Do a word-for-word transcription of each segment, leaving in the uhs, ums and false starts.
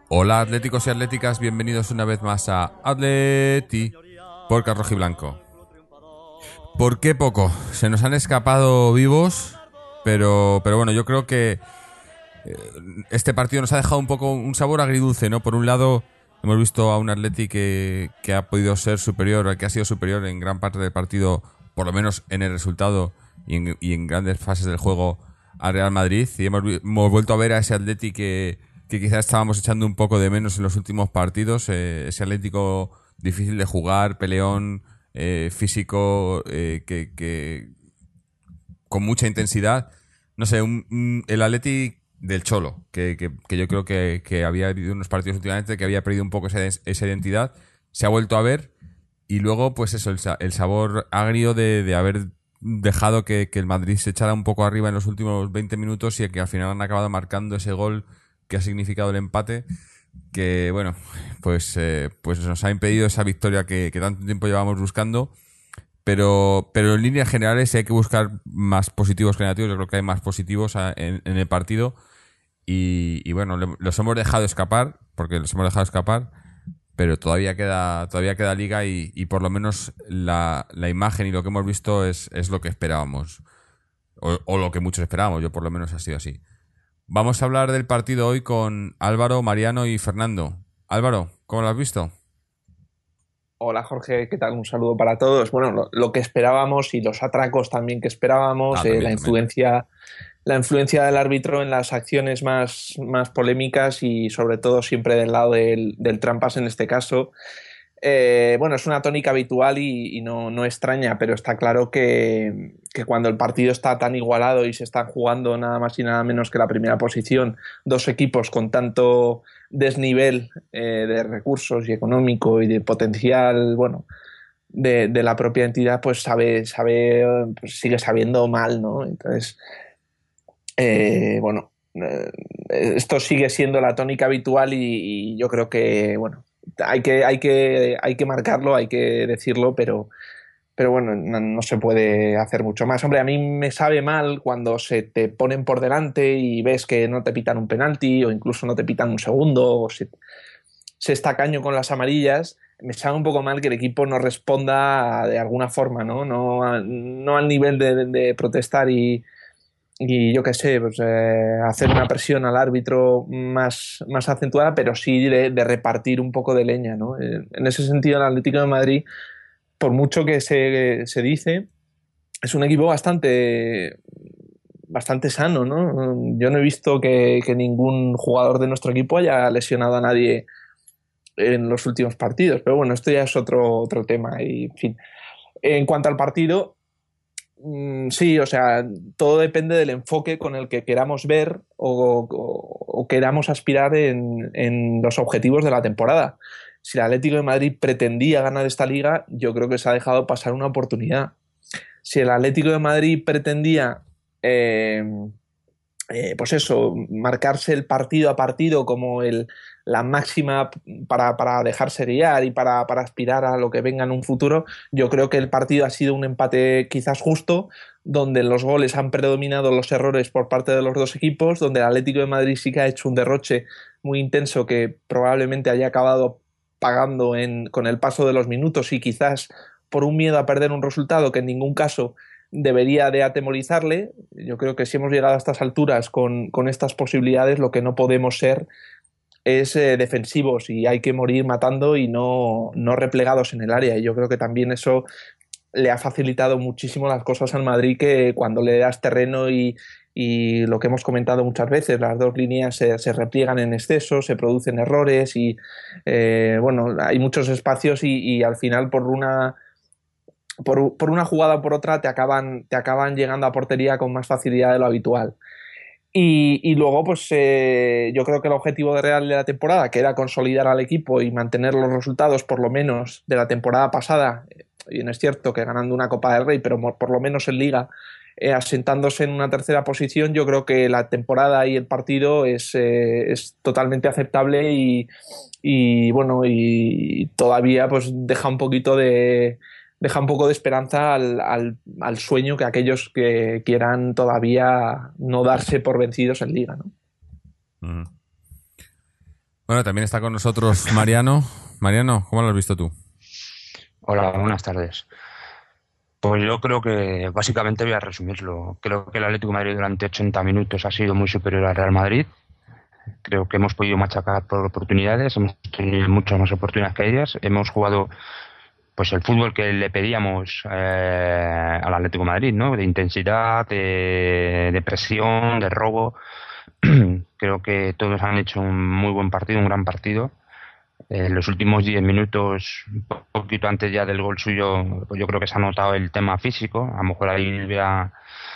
Hola atléticos y atléticas, bienvenidos una vez más a Atleti por Rojiblanco. ¿Por qué poco? Se nos han escapado vivos, pero, pero bueno, yo creo que eh, este partido nos ha dejado un poco un sabor agridulce, ¿no? Por un lado, hemos visto a un Atleti que, que ha podido ser superior, que ha sido superior en gran parte del partido, por lo menos en el resultado y en, y en grandes fases del juego, a Real Madrid. Y hemos, vi- hemos vuelto a ver a ese Atleti que, que quizás estábamos echando un poco de menos en los últimos partidos. Eh, ese Atlético difícil de jugar, peleón, eh, físico, eh, que, que con mucha intensidad. No sé, un, un- el Atleti del Cholo, que, que- que yo creo que, que había habido unos partidos últimamente que había perdido un poco esa, esa identidad, se ha vuelto a ver y luego pues eso, el, sa- el sabor agrio de, de haber dejado que, que el Madrid se echara un poco arriba en los últimos veinte minutos y que al final han acabado marcando ese gol que ha significado el empate, que bueno, pues, eh, pues nos ha impedido esa victoria que, que tanto tiempo llevábamos buscando. Pero, pero en líneas generales, si hay que buscar más positivos que negativos, yo creo que hay más positivos a- en, en el partido. Y, y bueno, le- los hemos dejado escapar, porque los hemos dejado escapar, pero todavía queda, todavía queda liga y, y por lo menos la, la imagen y lo que hemos visto es, es lo que esperábamos. O, o lo que muchos esperábamos, yo por lo menos ha sido así. Vamos a hablar del partido hoy con Álvaro, Mariano y Fernando. Álvaro, ¿cómo lo has visto? Hola Jorge, ¿qué tal? Un saludo para todos. Bueno, lo, lo que esperábamos y los atracos también que esperábamos, Ah, eh, también, la también. influencia, la influencia del árbitro en las acciones más, más polémicas y sobre todo siempre del lado del, del trampas en este caso. Eh, bueno, es una tónica habitual y, y no, no extraña, pero está claro que, que cuando el partido está tan igualado y se están jugando nada más y nada menos que la primera posición, dos equipos con tanto desnivel eh, de recursos y económico y de potencial, bueno, de, de la propia entidad, pues sabe, sabe, pues sigue sabiendo mal, ¿no? Entonces, eh, bueno, eh, esto sigue siendo la tónica habitual y, y yo creo que, bueno, hay que, hay que, hay que marcarlo, hay que decirlo, pero, pero bueno, no, no se puede hacer mucho más. Hombre, a mí me sabe mal cuando se te ponen por delante y ves que no te pitan un penalti o incluso no te pitan un segundo o se, se está caño con las amarillas. Me sabe un poco mal que el equipo no responda de alguna forma, ¿no? No, a- no al nivel de, de- de protestar y, y yo qué sé, pues, eh, hacer una presión al árbitro más, más acentuada, pero sí de, de repartir un poco de leña, ¿no? Eh, En ese sentido, el Atlético de Madrid, por mucho que se, se dice, es un equipo bastante, bastante sano, ¿no? Yo no he visto que, que ningún jugador de nuestro equipo haya lesionado a nadie en los últimos partidos, pero bueno, esto ya es otro, otro tema y, en fin. En cuanto al partido, Mm, sí, o sea, todo depende del enfoque con el que queramos ver o, o- o queramos aspirar en, en los objetivos de la temporada. Si el Atlético de Madrid pretendía ganar esta liga, yo creo que se ha dejado pasar una oportunidad. Si el Atlético de Madrid pretendía, eh, eh, pues eso, marcarse el partido a partido como el, la máxima para, para dejarse guiar y para, para aspirar a lo que venga en un futuro, yo creo que el partido ha sido un empate quizás justo, donde los goles han predominado los errores por parte de los dos equipos, donde el Atlético de Madrid sí que ha hecho un derroche muy intenso que probablemente haya acabado pagando en, con el paso de los minutos y quizás por un miedo a perder un resultado que en ningún caso debería de atemorizarle. Yo creo que si hemos llegado a estas alturas con, con estas posibilidades, lo que no podemos ser es eh, defensivos y hay que morir matando y no, no replegados en el área. Y yo creo que también eso le ha facilitado muchísimo las cosas al Madrid, que cuando le das terreno y, y lo que hemos comentado muchas veces, las dos líneas se, se repliegan en exceso, se producen errores y eh, bueno, hay muchos espacios y, y al final por una por, por, una jugada o por otra te acaban, te acaban llegando a portería con más facilidad de lo habitual. Y, y luego, pues eh, yo creo que el objetivo de Real de la temporada, que era consolidar al equipo y mantener los resultados, por lo menos, de la temporada pasada, y no es cierto que ganando una Copa del Rey, pero por lo menos en Liga, eh, asentándose en una tercera posición, yo creo que la temporada y el partido es, eh, es totalmente aceptable y, y, bueno, y todavía pues deja un poquito de deja un poco de esperanza al, al, al sueño que aquellos que quieran todavía no darse por vencidos en liga, ¿no? Ujú. Bueno, también está con nosotros Mariano. Mariano, ¿cómo lo has visto tú? Hola, buenas tardes. Pues yo creo que básicamente voy a resumirlo. Creo que el Atlético de Madrid durante ochenta minutos ha sido muy superior al Real Madrid. Creo que hemos podido machacar por oportunidades, hemos tenido muchas más oportunidades que ellas. Hemos jugado pues el fútbol que le pedíamos eh, al Atlético de Madrid, ¿no? De intensidad, de, de presión, de robo. Creo que todos han hecho un muy buen partido, un gran partido. En los últimos diez minutos, un poquito antes ya del gol suyo, pues yo creo que se ha notado el tema físico. A lo mejor ahí hubiera,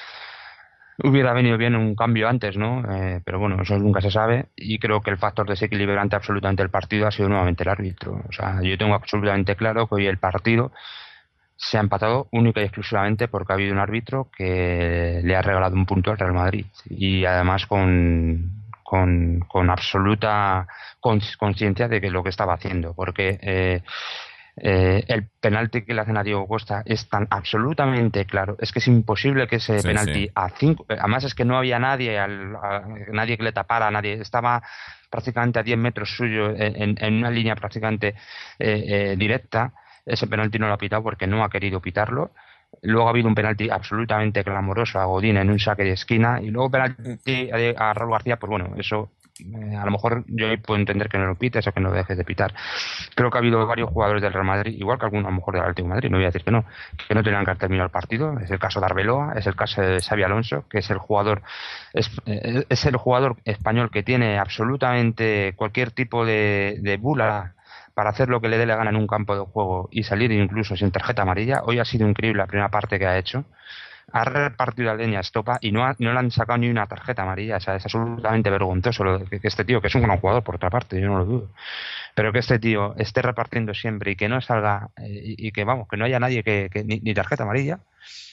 hubiera venido bien un cambio antes, ¿no? Eh, pero bueno, eso nunca se sabe. Y creo que el factor desequilibrante absolutamente del partido ha sido nuevamente el árbitro. O sea, yo tengo absolutamente claro que hoy el partido se ha empatado única y exclusivamente porque ha habido un árbitro que le ha regalado un punto al Real Madrid. Y además con con, con absoluta conciencia de que lo que estaba haciendo, porque eh, eh, el penalti que le hacen a Diego Costa es tan absolutamente claro, es que es imposible que ese Sí, penalti sí. a cinco, además es que no había nadie, al, a, nadie que le tapara, nadie, estaba prácticamente a diez metros suyo, en, en una línea prácticamente eh, eh, directa. Ese penalti no lo ha pitado porque no ha querido pitarlo. Luego ha habido un penalti absolutamente clamoroso a Godín en un saque de esquina y luego penalti a Raúl García, pues bueno, eso eh, a lo mejor yo puedo entender que no lo pites o que no dejes de pitar. Creo que ha habido varios jugadores del Real Madrid, igual que algunos a lo mejor del Atlético de Madrid, no voy a decir que no, que no tenían que haber terminado el partido. Es el caso de Arbeloa, es el caso de Xabi Alonso, que es el jugador es, es el jugador español que tiene absolutamente cualquier tipo de, de bula para hacer lo que le dé la gana en un campo de juego y salir incluso sin tarjeta amarilla. Hoy ha sido increíble la primera parte que ha hecho. Ha repartido la leña a estopa y no, ha, no le han sacado ni una tarjeta amarilla. O sea, es absolutamente vergonzoso lo de que, que este tío, que es un gran jugador por otra parte, yo no lo dudo, pero que este tío esté repartiendo siempre y que no salga eh, y, y que vamos, que no haya nadie que, que ni, ni tarjeta amarilla.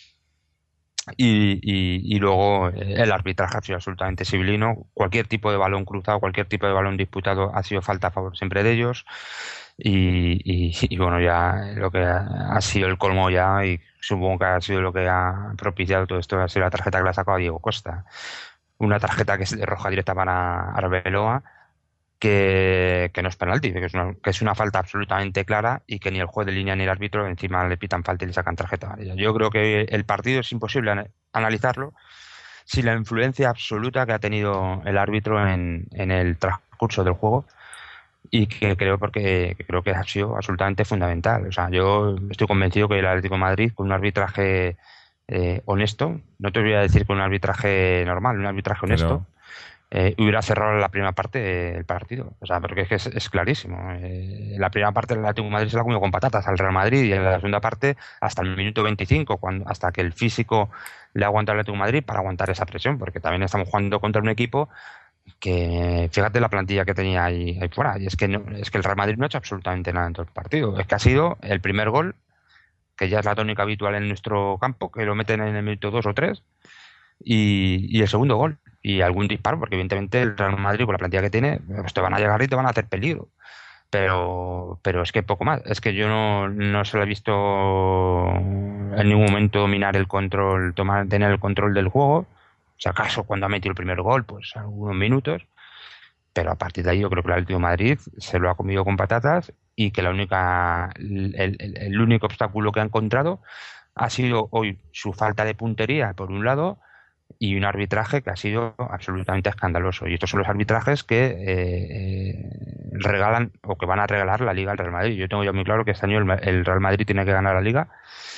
Y, y, y luego eh, el arbitraje ha sido absolutamente sibilino. Cualquier tipo de balón cruzado, cualquier tipo de balón disputado ha sido falta a favor siempre de ellos. Y, y, y bueno, ya lo que ha, ha sido el colmo ya, y supongo que ha sido lo que ha propiciado todo esto, ha sido la tarjeta que le ha sacado a Diego Costa. Una tarjeta que es de roja directa para Arbeloa, que, que no es penalti, que es, una, que es una falta absolutamente clara y que ni el juez de línea ni el árbitro encima le pitan falta y le sacan tarjeta amarilla. Yo creo que el partido es imposible an- analizarlo sin la influencia absoluta que ha tenido el árbitro en, en el transcurso del juego, y que creo porque que creo que ha sido absolutamente fundamental. O sea, yo estoy convencido que el Atlético de Madrid, con un arbitraje eh, honesto, no te voy a decir con un arbitraje normal, un arbitraje honesto, Pero, eh, hubiera cerrado la primera parte del partido. O sea, porque es que es, es clarísimo. Eh, la primera parte del Atlético de Madrid se la comió con patatas al Real Madrid, y en la segunda parte hasta el minuto veinticinco, cuando, hasta que el físico le aguanta al Atlético de Madrid para aguantar esa presión, porque también estamos jugando contra un equipo que, fíjate la plantilla que tenía ahí, ahí fuera, y es que, no, es que el Real Madrid no ha hecho absolutamente nada en todo el partido. Es que ha sido el primer gol, que ya es la tónica habitual en nuestro campo, que lo meten en el minuto dos o tres, y, y el segundo gol, y algún disparo, porque evidentemente el Real Madrid con la plantilla que tiene, pues te van a llegar y te van a hacer peligro. Pero, pero es que poco más. Es que yo no, no se lo he visto en ningún momento dominar el control, tomar, tener el control del juego. Si acaso cuando ha metido el primer gol, pues algunos minutos. Pero a partir de ahí yo creo que el Atlético de Madrid se lo ha comido con patatas, y que la única, el, el- el único obstáculo que ha encontrado ha sido hoy su falta de puntería, por un lado, y un arbitraje que ha sido absolutamente escandaloso. Y estos son los arbitrajes que eh, eh, regalan o que van a regalar la Liga al Real Madrid. Yo tengo ya muy claro que este año el, Ma- el Real Madrid tiene que ganar la Liga,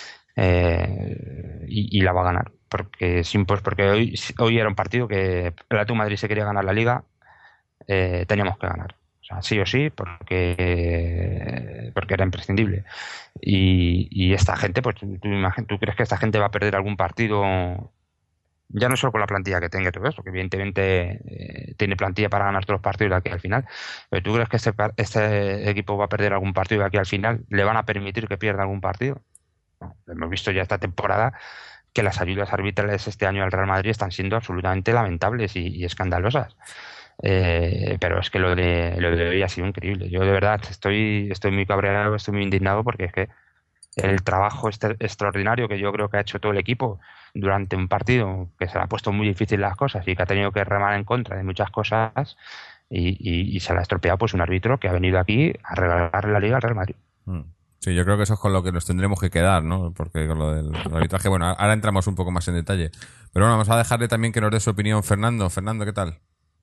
eh, y, y la va a ganar. Porque, sin, pues porque hoy, hoy era un partido que el Atlético de Madrid se quería ganar la Liga, eh, teníamos que ganar. O sea, sí o sí, porque, porque era imprescindible. Y, y esta gente, pues tú, tú imagi- ¿tú crees que esta gente va a perder algún partido? Ya no solo con la plantilla que tenga y todo eso, que evidentemente eh, tiene plantilla para ganar todos los partidos de aquí al final. Pero ¿tú crees que este, par- este equipo va a perder algún partido de aquí al final? ¿Le van a permitir que pierda algún partido? No. Hemos visto ya esta temporada que las ayudas arbitrales este año al Real Madrid están siendo absolutamente lamentables y, y escandalosas. Eh, pero es que lo de, lo de hoy ha sido increíble. Yo de verdad estoy, estoy muy cabreado, estoy muy indignado, porque es que el trabajo este- extraordinario que yo creo que ha hecho todo el equipo durante un partido que se le ha puesto muy difícil las cosas y que ha tenido que remar en contra de muchas cosas, Y, y, y se la ha estropeado pues un árbitro que ha venido aquí a regalar la Liga al Real Madrid. Sí, yo creo que eso es con lo que nos tendremos que quedar, ¿no? Porque con lo del arbitraje, bueno, ahora entramos un poco más en detalle. Pero bueno, vamos a dejarle también que nos dé su opinión Fernando. Fernando, ¿qué tal?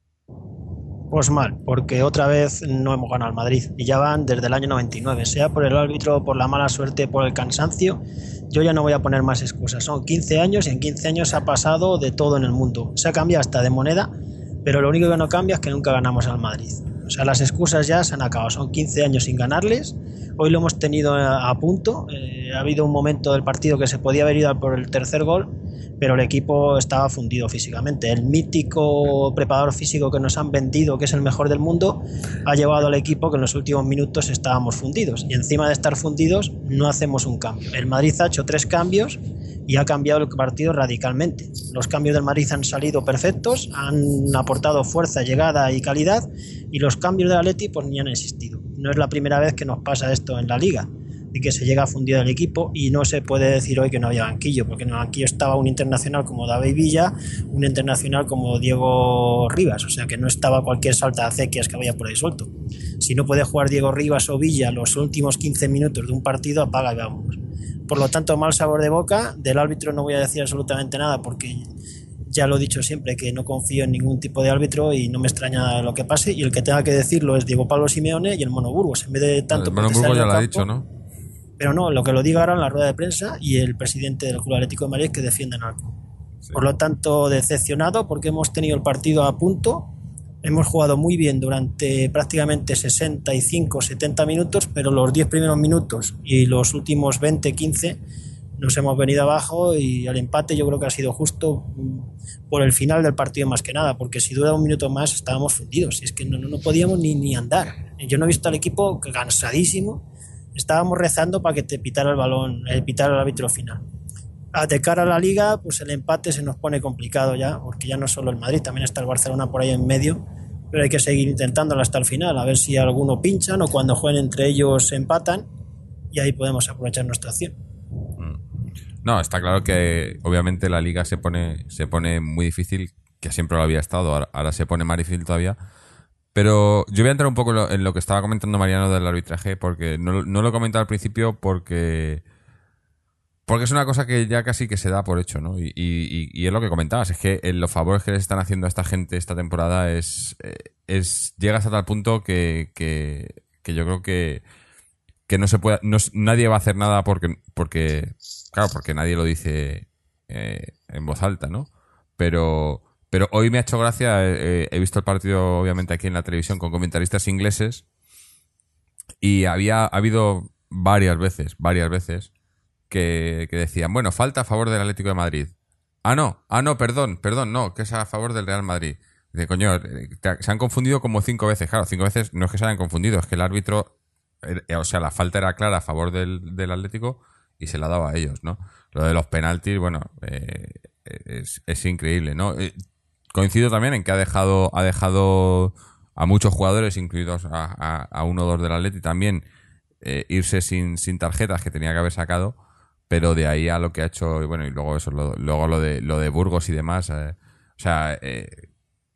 Pues mal, porque otra vez no hemos ganado al Madrid y ya van desde el año noventa y nueve, sea por el árbitro, por la mala suerte, por el cansancio. Yo ya no voy a poner más excusas, son quince años y en quince años ha pasado de todo en el mundo, se ha cambiado hasta de moneda, pero lo único que no cambia es que nunca ganamos al Madrid. O sea, las excusas ya se han acabado, son quince años sin ganarles, hoy lo hemos tenido a, a punto, eh, ha habido un momento del partido que se podía haber ido por el tercer gol, pero el equipo estaba fundido físicamente. El mítico preparador físico que nos han vendido, que es el mejor del mundo, ha llevado al equipo que en los últimos minutos estábamos fundidos. Y encima de estar fundidos, no hacemos un cambio. El Madrid ha hecho tres cambios y ha cambiado el partido radicalmente. Los cambios del Madrid han salido perfectos, han aportado fuerza, llegada y calidad, y los cambios del Atleti pues ni han existido. No es la primera vez que nos pasa esto en la Liga, de que se llega a fundir el equipo, y no se puede decir hoy que no había banquillo, porque en el banquillo estaba un internacional como David Villa, un internacional como Diego Rivas, o sea que no estaba cualquier salta de acequias que había por ahí suelto. Si no puede jugar Diego Rivas o Villa los últimos quince minutos de un partido, apaga y vámonos. Por lo tanto, mal sabor de boca. Del árbitro no voy a decir absolutamente nada, porque ya lo he dicho siempre, que no confío en ningún tipo de árbitro y no me extraña lo que pase, y el que tenga que decirlo es Diego Pablo Simeone y el Mono Burgos, en vez de tanto el Mono Burgos ya lo ha dicho, ¿no? Pero no, lo que lo diga ahora en la rueda de prensa y el presidente del Club Atlético de Madrid, que defienden al club. Sí. Por lo tanto, decepcionado porque hemos tenido el partido a punto, hemos jugado muy bien durante prácticamente sesenta y cinco setenta minutos, pero los diez primeros minutos y los últimos veinte quince nos hemos venido abajo, y el empate yo creo que ha sido justo por el final del partido más que nada, porque si dura un minuto más estábamos fundidos, y es que no, no podíamos ni, ni andar. Yo no he visto al equipo cansadísimo. Estábamos rezando para que te pitara el balón, el pitara el árbitro final. A de cara a la Liga, pues el empate se nos pone complicado ya, porque ya no solo el Madrid, también está el Barcelona por ahí en medio, pero hay que seguir intentándolo hasta el final, a ver si alguno pinchan o cuando jueguen entre ellos empatan, y ahí podemos aprovechar nuestra acción. No, está claro que obviamente la Liga se pone, se pone muy difícil, que siempre lo había estado, ahora, ahora se pone más difícil todavía. Pero yo voy a entrar un poco en lo, en lo que estaba comentando Mariano del arbitraje, porque no, no lo he comentado al principio porque porque es una cosa que ya casi que se da por hecho, ¿no? Y, y, y es lo que comentabas, es que los favores que les están haciendo a esta gente esta temporada es, es llegas a tal punto que, que, que yo creo que, que no se puede, no, nadie va a hacer nada porque, porque claro, porque nadie lo dice eh, en voz alta, ¿no? Pero... Pero hoy me ha hecho gracia, eh, he visto el partido obviamente aquí en la televisión con comentaristas ingleses, y había ha habido varias veces, varias veces que, que decían, bueno, falta a favor del Atlético de Madrid. Ah, no, ah, no, perdón, perdón, no, que es a favor del Real Madrid. Dice, coño, te, se han confundido como cinco veces. Claro, cinco veces no es que se hayan confundido, es que el árbitro, eh, o sea, la falta era clara a favor del, del Atlético y se la daba a ellos, ¿no? Lo de los penaltis, bueno, eh, es, es increíble, ¿no? Eh, Coincido también en que ha dejado ha dejado a muchos jugadores, incluidos a, a, a uno o dos del Atleti también, eh, irse sin, sin tarjetas que tenía que haber sacado, pero de ahí a lo que ha hecho, y bueno, y luego eso, lo, luego lo de lo de Burgos y demás, eh, o sea, eh,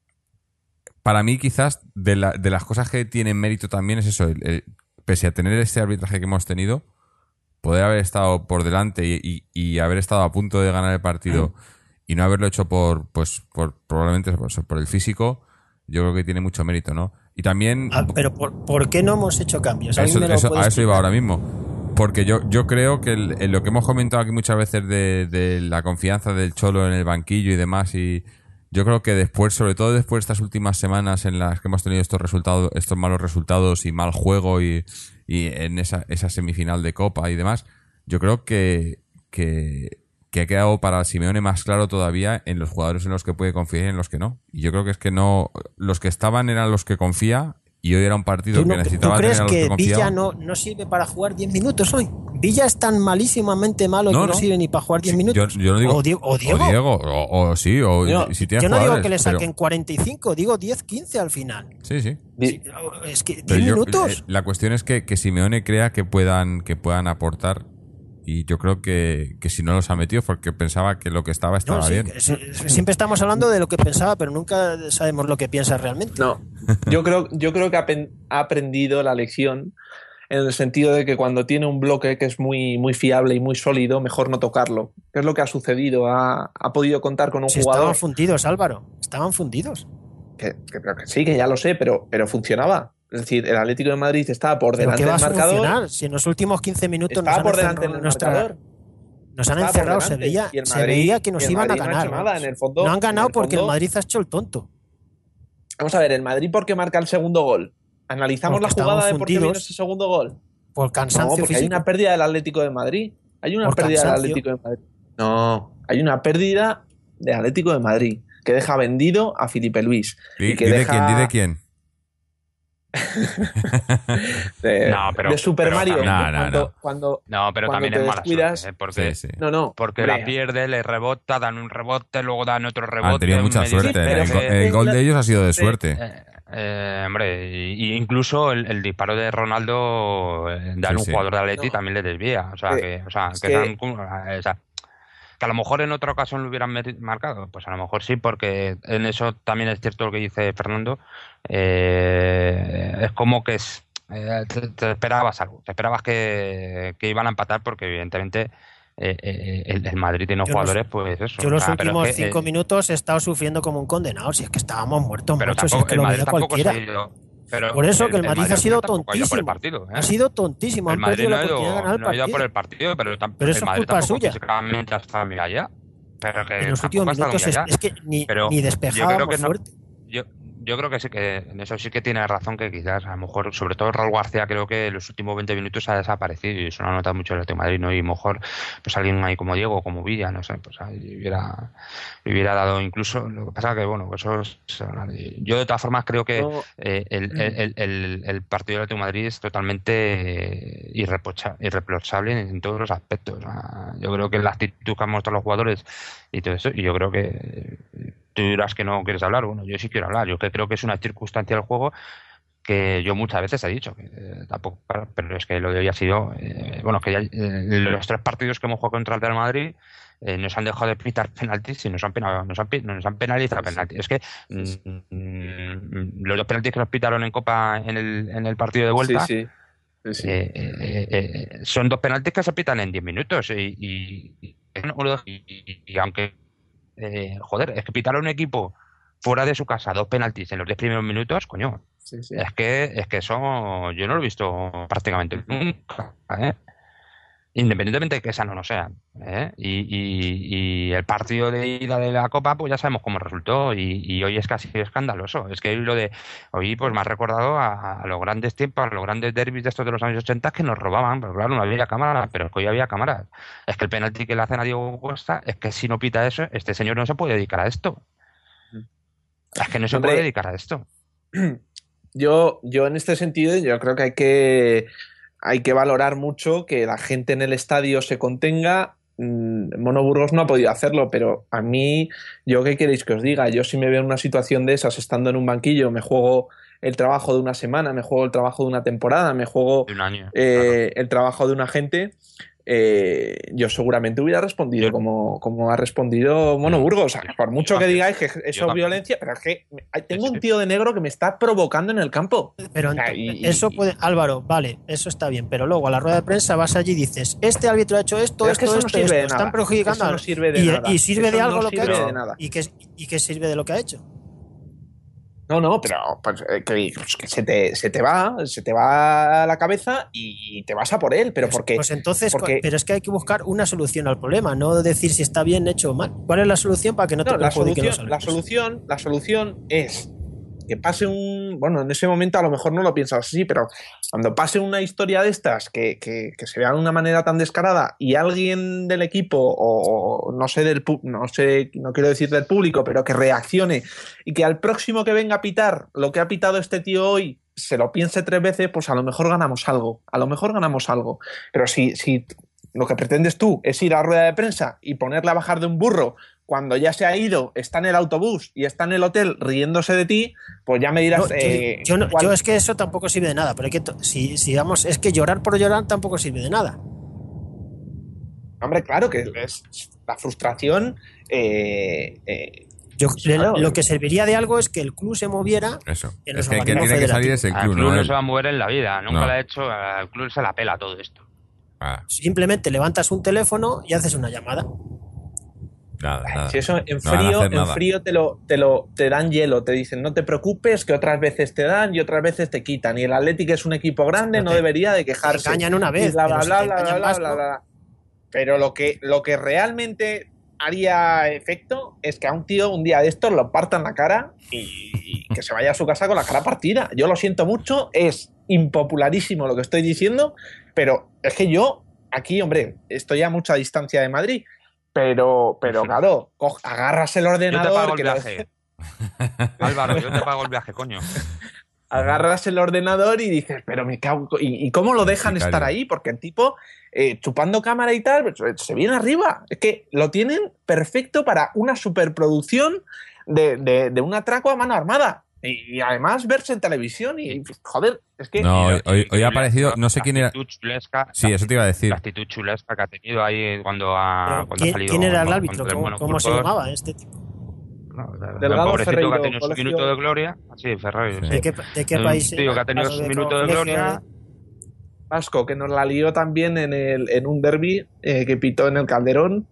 para mí quizás de, la, de las cosas que tienen mérito también es eso, el, el, pese a tener este arbitraje que hemos tenido, poder haber estado por delante y, y, y haber estado a punto de ganar el partido y no haberlo hecho por, pues, por probablemente por, por el físico, yo creo que tiene mucho mérito, ¿no? Y también... Ah, pero ¿por, ¿por qué no hemos hecho cambios? ¿A, eso, me lo eso, a eso iba ahora mismo. Porque yo, yo creo que el, el, lo que hemos comentado aquí muchas veces de, de la confianza del Cholo en el banquillo y demás, y yo creo que después, sobre todo después de estas últimas semanas en las que hemos tenido estos resultados, estos malos resultados y mal juego y, y en esa, esa semifinal de Copa y demás, yo creo que... que que ha quedado para Simeone más claro todavía en los jugadores en los que puede confiar y en los que no. Y yo creo que es que no, los que estaban eran los que confía, y hoy era un partido no, que necesitaba tener a los que confiaba. ¿Tú crees que Villa no, no sirve para jugar diez minutos hoy? Villa es tan malísimamente malo no, que no, no sirve ni para jugar diez minutos. Yo, yo no digo, o Diego. O, Diego. o, Diego, o, o sí, o no, si tienes yo no jugadores, digo que le saquen pero... cuarenta y cinco, digo diez quince al final. Sí, sí. sí es que diez minutos. Yo, la cuestión es que, que Simeone crea que puedan, que puedan aportar Y yo creo que, que si no los ha metido porque pensaba que lo que estaba estaba No, sí, bien. que- sí, siempre estamos hablando de lo que pensaba, pero nunca sabemos lo que piensa realmente. No, yo creo, yo creo que ha, pen- ha aprendido la lección en el sentido de que cuando tiene un bloque que es muy, muy fiable y muy sólido, mejor no tocarlo. ¿Qué es lo que ha sucedido? Ha, ha podido contar con un Si jugador estaban fundidos, Álvaro, estaban fundidos. que, que- pero que sí, que ya lo sé, pero, pero funcionaba. Es decir, el Atlético de Madrid estaba por ¿Pero delante qué va del a marcador. funcionar? Si en los últimos quince minutos nos Estaba han por delante encerrado del nuestra- marcador. nos han Estaba por encerrado, se delante. veía, Y el se Madrid- veía que y nos el iban Madrid a no ha ganar. hecho nada. vamos. En el fondo- no han en ganado el porque el fondo- Madrid ha hecho el tonto. Vamos a ver, el Madrid, ¿por qué marca el segundo gol? Analizamos Porque la jugada estaban de por qué viene fundidos. ese segundo gol. Por No, cansancio porque hay físico. una pérdida del Atlético de Madrid. Hay una Por pérdida del cansancio. Atlético de Madrid. No, hay una pérdida del Atlético de Madrid que deja vendido a Felipe Luis. Di, y que di de deja quién, di de quién. de, No, pero- de Super pero Mario. también- No, no, cuando, no. cuando, No, pero cuando también te es mala descuidas- suerte, ¿eh? Porque, Sí, sí. No, no. porque hombre, la pierde, le rebota, dan un rebote, luego dan otro rebote. Han tenido mucha medio suerte. que- pero el, go- que- el gol de ellos ha sido de Sí. suerte. Eh, eh, hombre, y, y incluso el, el disparo de Ronaldo eh, de Sí, un sí. jugador de Atleti No. también le desvía. O sea, Eh, que, o sea, es que, que- dan como- eh, o sea, que a lo mejor en otra ocasión lo hubieran meti- marcado. Pues a lo mejor sí, porque en eso también es cierto lo que dice Fernando. Eh, es como que es, eh, te, te esperabas algo. Te esperabas que, que iban a empatar porque evidentemente eh, eh, el, el Madrid tiene Yo jugadores, los- pues eso. Yo o los sea, pero es últimos que, cinco eh, minutos he estado sufriendo como un condenado. Si es que estábamos muertos, pero macho, si es tampoco, que el lo Madrid veía tampoco se cualquiera. ha ido. Pero Por eso que el Madrid ha al sido final tampoco ha ido por el tontísimo. partido, ¿eh? Ha sido tontísimo. El Han Madrid perdido no la ha, oportunidad de ido, ganar el no ha ido por partido. el partido, pero, tam- Pero el eso es Madrid culpa tampoco suya. físicamente está muy allá. Pero que En los tampoco últimos ha estado minutos muy es, allá. es que ni, Pero ni yo despejábamos creo que no- fuerte. Yo, yo creo que sí que en eso sí que tiene razón, que quizás a lo mejor, sobre todo Raúl García, creo que en los últimos veinte minutos ha desaparecido y eso lo ha notado mucho el Atlético de Madrid, ¿no? Y mejor pues alguien ahí como Diego, como Villa, no sé, pues ahí hubiera, hubiera dado incluso, lo que pasa que bueno, eso es, yo de todas formas creo que no, eh, el, el, el, el partido del Atlético de Madrid es totalmente eh, irreprocha, irreprochable en, en todos los aspectos. O sea, yo creo que la actitud que han mostrado los jugadores y todo eso, y yo creo que eh, tú dirás que no quieres hablar, bueno, yo sí quiero hablar, yo que creo que es una circunstancia del juego que yo muchas veces he dicho, que eh, tampoco, pero es que lo de hoy ha sido, eh, bueno, que ya, eh, los tres partidos que hemos jugado contra el Real Madrid eh, nos han dejado de pitar penaltis y nos han, penal, nos han, nos han penalizado penaltis. Es que mm, los dos penaltis que nos pitaron en Copa en el, en el partido de vuelta sí, sí. Sí, sí. eh, eh, eh, son dos penaltis que se pitan en diez minutos y, y, y, y, y aunque eh, joder, es que pitar a un equipo fuera de su casa dos penaltis en los diez primeros minutos, coño, Sí, sí. es que es que eso yo no lo he visto prácticamente nunca, ¿eh? Independientemente de que esa no lo sea, ¿eh? y, y, y el partido de ida de la Copa pues ya sabemos cómo resultó y, y hoy es casi escandaloso. Es que hoy lo de hoy pues me ha recordado a, a los grandes tiempos, a los grandes derbis de estos de los años ochenta que nos robaban, pero claro, no había cámara, pero es que hoy había cámaras. Es que el penalti que le hacen a Diego Costa es que si no pita eso, este señor no se puede dedicar a esto. Es que no se Hombre, puede dedicar a esto. Yo, yo en este sentido, yo creo que hay que hay que valorar mucho que la gente en el estadio se contenga. Mono Burgos no ha podido hacerlo, pero a mí, ¿yo qué queréis que os diga? Yo si me veo en una situación de esas, estando en un banquillo, me juego el trabajo de una semana, me juego el trabajo de una temporada, me juego De un año. eh, el trabajo de un agente, eh, yo seguramente hubiera respondido Yo- como, como ha respondido Mono Burgos. O sea, por mucho que también. digáis que eso Yo es también. violencia, pero es que tengo Sí, un sí. tío de negro que me está provocando en el campo. Pero O sea, ento- y- eso y- puede, Álvaro, vale, eso está bien, pero luego a la rueda de prensa vas allí y dices, este árbitro ha hecho esto, Pero es que esto, eso no esto, sirve esto, de están nada. perjudicando Eso al- no sirve de y, nada. y sirve Eso de algo no lo que ha sirve hecho. de nada. ¿Y qué, ¿Y qué sirve de lo que ha hecho? No, no, pero pues, eh, que, pues, que se, te, se te va, se te va a la cabeza y te vas a por él, pero Pues, porque pues entonces, porque- pero es que hay que buscar una solución al problema, no decir si está bien hecho o mal. ¿Cuál es la solución para que no te no, la perjudiquen los solución, la árbitros? solución, la solución es que pase un, bueno, en ese momento a lo mejor no lo piensas así, pero cuando pase una historia de estas que, que, que se vea de una manera tan descarada y alguien del equipo o, o no sé del pu- no sé, no quiero decir del público, pero que reaccione y que al próximo que venga a pitar lo que ha pitado este tío hoy se lo piense tres veces, pues a lo mejor ganamos algo, a lo mejor ganamos algo. Pero si, si lo que pretendes tú es ir a rueda de prensa y ponerle a bajar de un burro cuando ya se ha ido, está en el autobús y está en el hotel riéndose de ti, pues ya me dirás... No, yo, eh, yo no- cuál- yo es que eso tampoco sirve de nada, pero hay que to- si, si vamos, es que llorar por llorar tampoco sirve de nada. Hombre, claro que es la frustración. Eh, eh, Yo, claro. Lo que serviría de algo es que el club se moviera. Eso. En Es los que el que organismos tiene que salir federativos. es el Al club, club no no él. se va a mover en la vida, nunca No. lo ha hecho, al club se la pela todo esto. Nada, Simplemente levantas un teléfono y haces una llamada. nada, nada. Si eso en No van a frío, hacer en nada. frío te lo, te lo te dan hielo, te dicen no te preocupes, que otras veces te dan y otras veces te quitan. Y el Atlético es un equipo grande, No no te- debería de Te quejarse. engañan una vez, Y bla, bla, pero si bla, te bla, bla, engañan bla, más, bla, ¿no? bla. Pero lo que, lo que realmente haría efecto es que a un tío un día de estos lo partan la cara y, y que se vaya a su casa con la cara partida. Yo lo siento mucho, es impopularísimo lo que estoy diciendo, pero es que yo aquí, hombre, estoy a mucha distancia de Madrid, pero, pero claro, co- agarras el Yo te ordenador, pago el que lo- viaje. Álvaro, yo te pago el viaje, coño. agarras el ordenador y dices, pero me cago, ¿y, y cómo lo dejan Sicario. estar ahí? Porque el tipo, eh, chupando cámara y tal, pues, se viene arriba. Es que lo tienen perfecto para una superproducción de, de, de un atraco a mano armada. Y, y además verse en televisión y, joder, es que... No, Y- hoy, hoy- hoy y ha la- aparecido, no sé la quién era. actitud chulesca- Sí, la- eso te iba a decir. La actitud chulesca que ha tenido ahí cuando ha, Pero cuando ha ¿quién, salido. quién era el cuando- árbitro? contra el ¿Cómo, Mono cómo se Burgos. llamaba este tipo? No, el Delgado pobrecito Ferreiro, que ha tenido su colegio- minuto de gloria. Sí, Ferreiro. Sí. ¿De qué, de qué Un país tío era? que ha tenido Caso su de minuto de colegio gloria. Vasco, que nos la lió también en, el, en un derbi eh, que pitó en el Calderón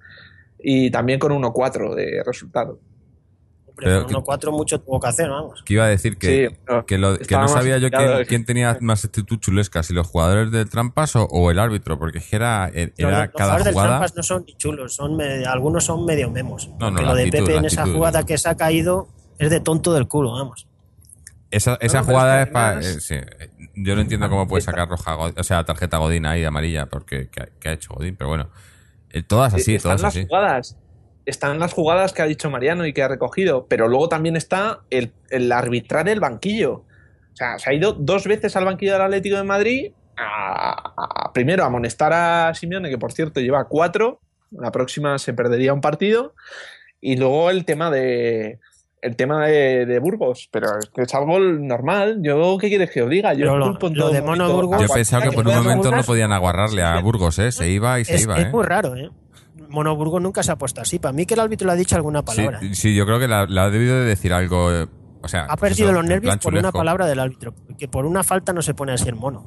y también con uno cuatro de resultado. Hombre, Pero con que- uno cuatro mucho tuvo que hacer, vamos. Que iba a decir que, Sí, no, que, lo- que estaba no más sabía yo inspirado, quién, es que- quién tenía más actitud chulesca, si los jugadores del Trampas o, o el árbitro, porque es que era, era Los- los cada jugadores del jugada. Trampas no son ni chulos, son me- algunos son medio memos. No, no, Porque la lo de actitud, Pepe la en esa actitud. jugada que se ha caído es de tonto del culo, vamos. Esa, esa No, pero jugada es es que para. además- yo no entiendo cómo puede Está- sacar roja, Go- o sea, tarjeta Godín ahí amarilla, porque ¿qué, ha- qué ha hecho Godín? Pero bueno, eh, todas así, están todas las así. jugadas, están las jugadas que ha dicho Mariano y que ha recogido, pero luego también está el, el arbitrar el banquillo. O sea, se ha ido dos veces al banquillo del Atlético de Madrid, a, a- primero a amonestar a Simeone, que por cierto lleva cuatro, la próxima se perdería un partido, y luego el tema de el tema de, de Burgos, pero es que es algo normal. Yo, ¿qué quieres que os diga? Yo Pero lo- culpo en lo todo de momento Mono Burgos- a Yo cualquiera pensaba que por un pueda momento no Burgos. podían aguarrarle a Burgos, ¿eh? Se iba y se Es, iba, es ¿eh? muy raro, ¿eh? Monoburgo nunca se ha puesto así. Para mí que el árbitro le ha dicho alguna palabra. Sí, ¿eh? sí, yo creo que la, la ha debido de decir algo. eh, O sea, Ha pues perdido eso, los en nervios plan por una chulesco. palabra del árbitro. Que por una falta no se pone así el mono.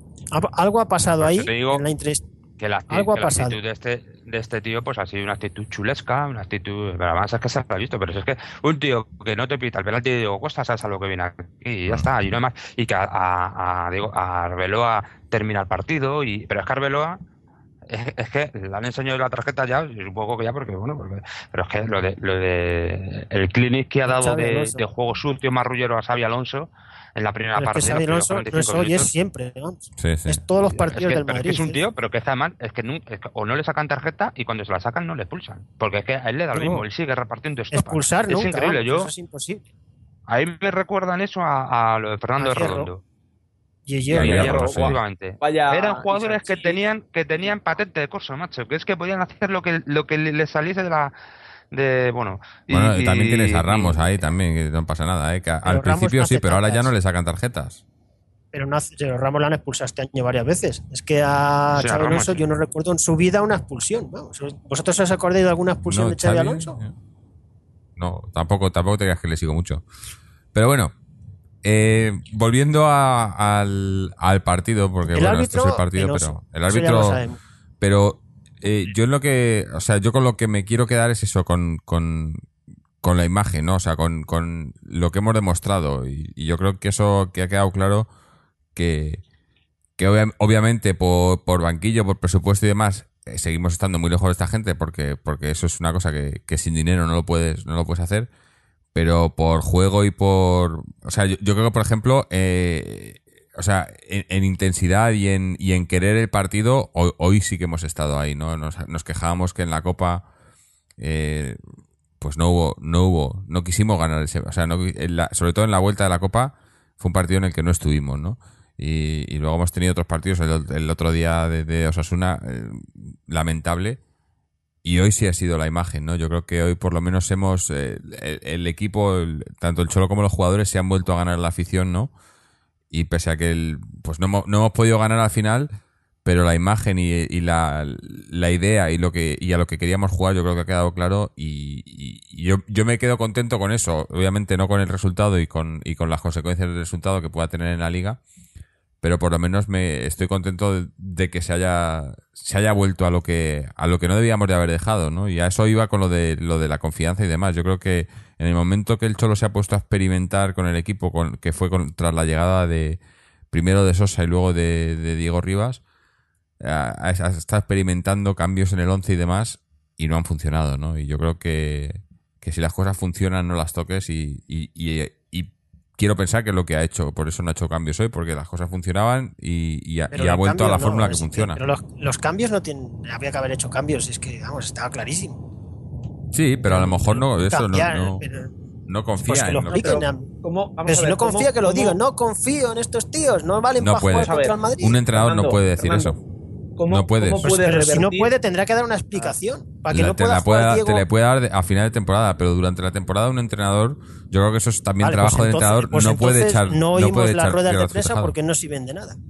Ha- Algo ha pasado Por eso ahí te digo en la interés. Que la, acti- Algo ha que la pasado. actitud de este, de este tío pues ha sido una actitud chulesca, una actitud, pero además es que se ha visto, pero si es que un tío que no te pita el penalti de Diego Costa, sabes a lo que viene aquí y ya está, y no hay más, y que a, a, a, digo, a Arbeloa termina el partido, y pero es que Arbeloa es, es que le han enseñado la tarjeta ya, y supongo que ya porque bueno, porque, pero es que lo de lo de el clinic que ha dado Xavi de, Alonso. de juego sucio marrullero a Xavi Alonso en la primera Pero es parte que de Xabi los Alonso primeros no es cuarenta y cinco hoy, es minutos. siempre. Vamos. Sí, sí. Es todos los Es partidos que, del pero es Madrid. que es un ¿eh? tío, pero que está mal, es que, nu- es que o no le sacan tarjeta y cuando se la sacan no le expulsan. Porque es que a él le da lo No. mismo, él sigue repartiendo estopa. Expulsar Es nunca. increíble, vamos, yo, Eso es imposible. ahí me recuerdan eso a, a lo de Fernando A Hierro. Redondo. Y Y el a Hierro, Hierro, Hierro, sí. efectivamente. Vaya, Eran jugadores que Sanchi. tenían que tenían patente de corso, macho, que es que podían hacer lo que lo que les saliese de la de bueno, y- Bueno, y y- también tienes a Ramos y- ahí también, que no pasa nada, ¿eh? Que al Ramos principio no sí, hace pero ahora ya tantas. no le sacan tarjetas. Pero no hace- pero Ramos lo han expulsado este año varias veces. Es que a Sí, a Xabi Ramos, Alonso sí. yo no recuerdo en su vida una expulsión. Vamos. ¿Vosotros os acordáis de alguna expulsión No, de Xavi Xavi, Alonso? eh, No, tampoco, tampoco te creas que le sigo mucho. Pero bueno, eh, volviendo a- al, al partido, porque El bueno, árbitro, esto es el partido, penoso. pero el Eso ya lo árbitro, sabemos. pero eh, yo en lo que, o sea, yo con lo que me quiero quedar es eso, con, con, con la imagen, ¿no? O sea, con, con lo que hemos demostrado. Y, y yo creo que eso que ha quedado claro que, que obvia- obviamente por, por banquillo, por presupuesto y demás, eh, seguimos estando muy lejos de esta gente porque, porque eso es una cosa que, que sin dinero no lo puedes, no lo puedes hacer. Pero por juego y por... O sea, yo, yo creo que, por ejemplo, eh, o sea, en, en intensidad y en, y en querer el partido, hoy, hoy sí que hemos estado ahí, ¿no? Nos, nos quejábamos que en la Copa, eh, pues no hubo, no hubo, no quisimos ganar ese... O sea, no, en la- sobre todo en la vuelta de la Copa, fue un partido en el que no estuvimos, ¿no? Y, y luego hemos tenido otros partidos, el, el otro día de, de Osasuna, eh, lamentable. Y hoy sí ha sido la imagen, ¿no? Yo creo que hoy por lo menos hemos... eh, el, el equipo, el- tanto el Cholo como los jugadores, se han vuelto a ganar la afición, ¿no? Y pese a que el, pues no hemos, no hemos podido ganar al final, pero la imagen y, y la, la idea y lo que y a lo que queríamos jugar yo creo que ha quedado claro y, y- y yo, yo me quedo contento con eso, obviamente no con el resultado y con, y con las consecuencias del resultado que pueda tener en la liga, pero por lo menos me estoy contento de, de que se haya se haya vuelto a lo que a lo que no debíamos de haber dejado, ¿no? Y a eso iba con lo de lo de la confianza y demás. Yo creo que en el momento que el Cholo se ha puesto a experimentar con el equipo, con, que fue con, tras la llegada de primero de Sosa y luego de, de Diego Rivas, ha, ha- está experimentando cambios en el once y demás y no han funcionado, ¿no? Y yo creo que, que si las cosas funcionan no las toques y, y, y, y quiero pensar que es lo que ha hecho, por eso no ha hecho cambios hoy, porque las cosas funcionaban y, y ha, Pero y ha los vuelto a la cambios no, fórmula que es funciona. Pero los, los cambios no tienen. Había que haber hecho cambios, es que, vamos, estaba clarísimo. Sí, pero a lo mejor no, eso no, Cambiar, no, pero- no pues confía que lo en lo que... expliquen. pero a- ¿cómo? Vamos Pero a si ver, no confía, ¿cómo- que lo cómo- digan. No confío en estos tíos, no valen No para puede. jugar Vamos a contra ver, el Madrid. Un entrenador no Fernando, puede decir Fernando, eso. ¿Cómo, No puedes. cómo Pues, puede pero si no revertir? puede, tendrá que dar una explicación. Para que La- no te, pueda la puede jugar dar- Diego. te le puede dar de- a final de temporada, pero durante la temporada un entrenador, yo creo que eso es también Vale, trabajo pues del entonces- entrenador, pues no puede entonces echar no no oímos puede las echar ruedas de piedras prensa tejado. porque no sirven de nada.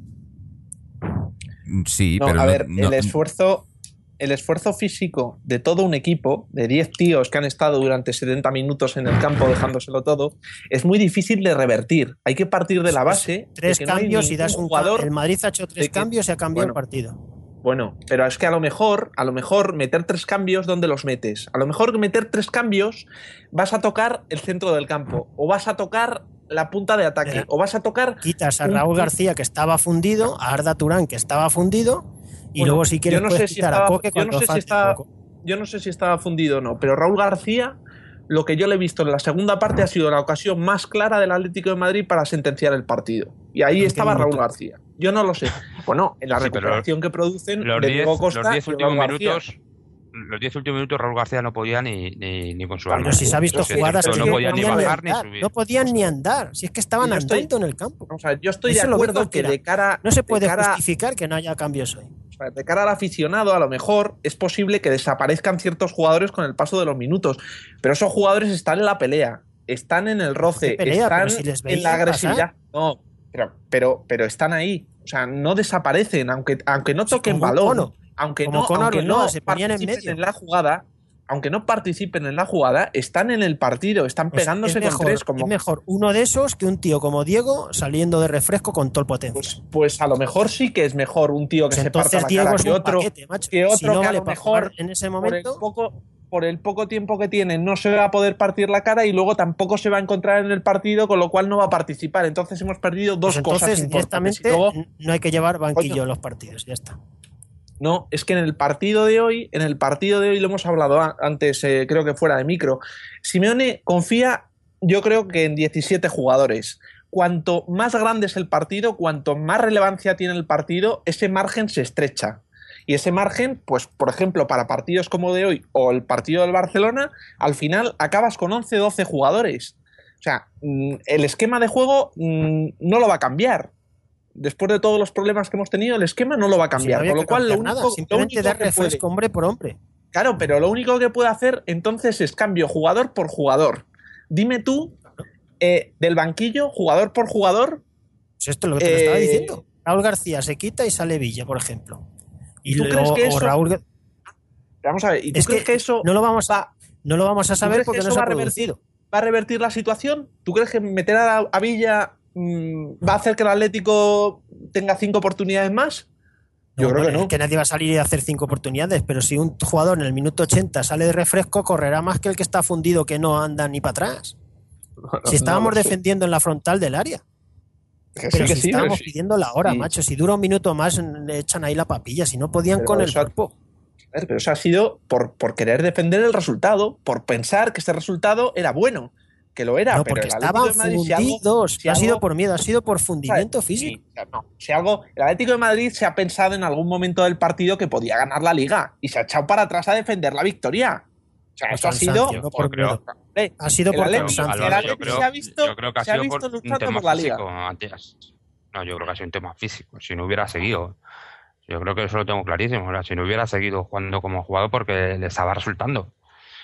Sí, No, pero a no- ver, no- el esfuerzo, el esfuerzo físico de todo un equipo, de diez tíos que han estado durante setenta minutos en el campo dejándoselo todo, es muy difícil de revertir. Hay que partir de la base Tres de que no hay cambios y ningún das un jugador. jugador. El Madrid ha hecho tres de que- cambios y ha cambiado bueno, el partido. Bueno, pero es que a lo mejor, a lo mejor meter tres cambios, ¿dónde los metes? A lo mejor meter tres cambios vas a tocar el centro del campo, o vas a tocar la punta de ataque, Mira, o vas a tocar. Quitas a un- Raúl García, que estaba fundido, a Arda Turán, que estaba fundido, y Bueno, luego si quieres yo no puedes sé si quitar estaba- a Coque yo cuando no sé si falte estaba- Coque. Yo no sé si estaba fundido o no, pero Raúl García, lo que yo le he visto en la segunda parte ha sido la ocasión más clara del Atlético de Madrid para sentenciar el partido. Y ahí ¿En qué estaba Raúl minuto? García. Yo no lo sé. Bueno, en la Sí, pero recuperación que producen Los de diez Diego Costa los diez y últimos Raúl García. minutos, los diez últimos minutos Raúl García no podía ni, ni, ni con su Pero alma. si se ha visto Yo sé, jugadas pero que no yo- podía ni vamos a ver, bajar ni andar, subir. no podían ni andar, si es que estaban Yo estoy- andando en el campo. Vamos a ver, yo estoy Eso de lo ve acuerdo que cualquiera. de cara, No se puede de cara, justificar que no haya cambios hoy. o sea, de cara al aficionado, a lo mejor es posible que desaparezcan ciertos jugadores con el paso de los minutos. Pero esos jugadores están en la pelea, están en el roce, ¿Qué pelea? están Pero si les en veían la agresividad. pasar. No, pero, pero, pero están ahí. O sea, no desaparecen, aunque, aunque no Sí, toquen como un balón, cono. aunque Como no, cono aunque Arbeloa, no se ponían en participen medio. en la jugada, aunque no participen en la jugada, están en el partido, están Pues pegándose es con mejor, tres. Como, es mejor uno de esos que un tío como Diego saliendo de refresco con todo el potencia. pues, pues a lo mejor sí que es mejor un tío que Pues se parta entonces la Diego cara es que un otro, paquete, macho. que otro Si no que a vale lo para mejor jugar en ese por el momento, poco por el poco tiempo que tiene no se va a poder partir la cara y luego tampoco se va a encontrar en el partido, con lo cual no va a participar. Entonces hemos perdido dos pues cosas entonces importantes. Y directamente luego, no hay que llevar banquillo Coño. en los partidos, ya está. no, es que en el partido de hoy, en el partido de hoy lo hemos hablado a- antes, eh, creo que fuera de micro. Simeone confía, yo creo que en diecisiete jugadores. Cuanto más grande es el partido, cuanto más relevancia tiene el partido, ese margen se estrecha. Y ese margen, pues, por ejemplo, para partidos como de hoy o el partido del Barcelona, al final acabas con once, doce jugadores. O sea, mm, el esquema de juego mm, no lo va a cambiar. Después de todos los problemas que hemos tenido, el esquema no lo va a Si no cambiar. había Con lo que cual, lo cambiar único, nada, lo simplemente único dar que puede, refresco hombre por hombre. claro, pero lo único que puede hacer entonces es cambio jugador por jugador. Dime tú, eh, del banquillo, jugador por jugador, Pues esto es lo que te lo estaba Eh, diciendo. Raúl García se quita y sale Villa, por ejemplo. Y ¿tú luego, crees que o eso- Raúl Gar- vamos a ver, ¿y tú Es crees que que, eso no lo vamos a, va, no lo vamos a saber crees que porque no eso se ha va a revertir? producido. va a revertir la situación? ¿Tú crees que meter a, a Villa mm, va a hacer que el Atlético tenga cinco oportunidades más? Yo No, creo que no, no. es que nadie va a salir y a hacer cinco oportunidades, pero si un jugador en el minuto ochenta sale de refresco, correrá más que el que está fundido, que no anda ni para atrás. Si estábamos No lo sé. defendiendo en la frontal del área. Que sí, Pero que si sí, estábamos pero sí. pidiendo la hora, Sí. macho. Si dura un minuto más, le echan ahí la papilla. Si no podían Pero con el eso- cuerpo. A ver, pero eso ha sido por, por querer defender el resultado, por pensar que este resultado era bueno, que lo era, No, pero porque el Atlético estaban de Madrid, si algo- fundidos. si No ha sido algo- por miedo, ha sido por fundimiento Sí, físico. o sea, no. Si algo, el Atlético de Madrid se ha pensado en algún momento del partido que podía ganar la Liga y se ha echado para atrás a defender la victoria. O sea, Por eso ha sido. cansancio, no por Yo creo- miedo. Eh, Ha sido el por Atleti- cansancio. el Alonso, Atleti yo creo, se ha visto- yo creo que ha se ha sido visto por un luchando tema por la Liga. físico, Matías. No, yo creo que ha sido un tema físico. Si no hubiera seguido, yo creo que eso lo tengo clarísimo. O sea, si no hubiera seguido jugando como jugador porque le estaba resultando.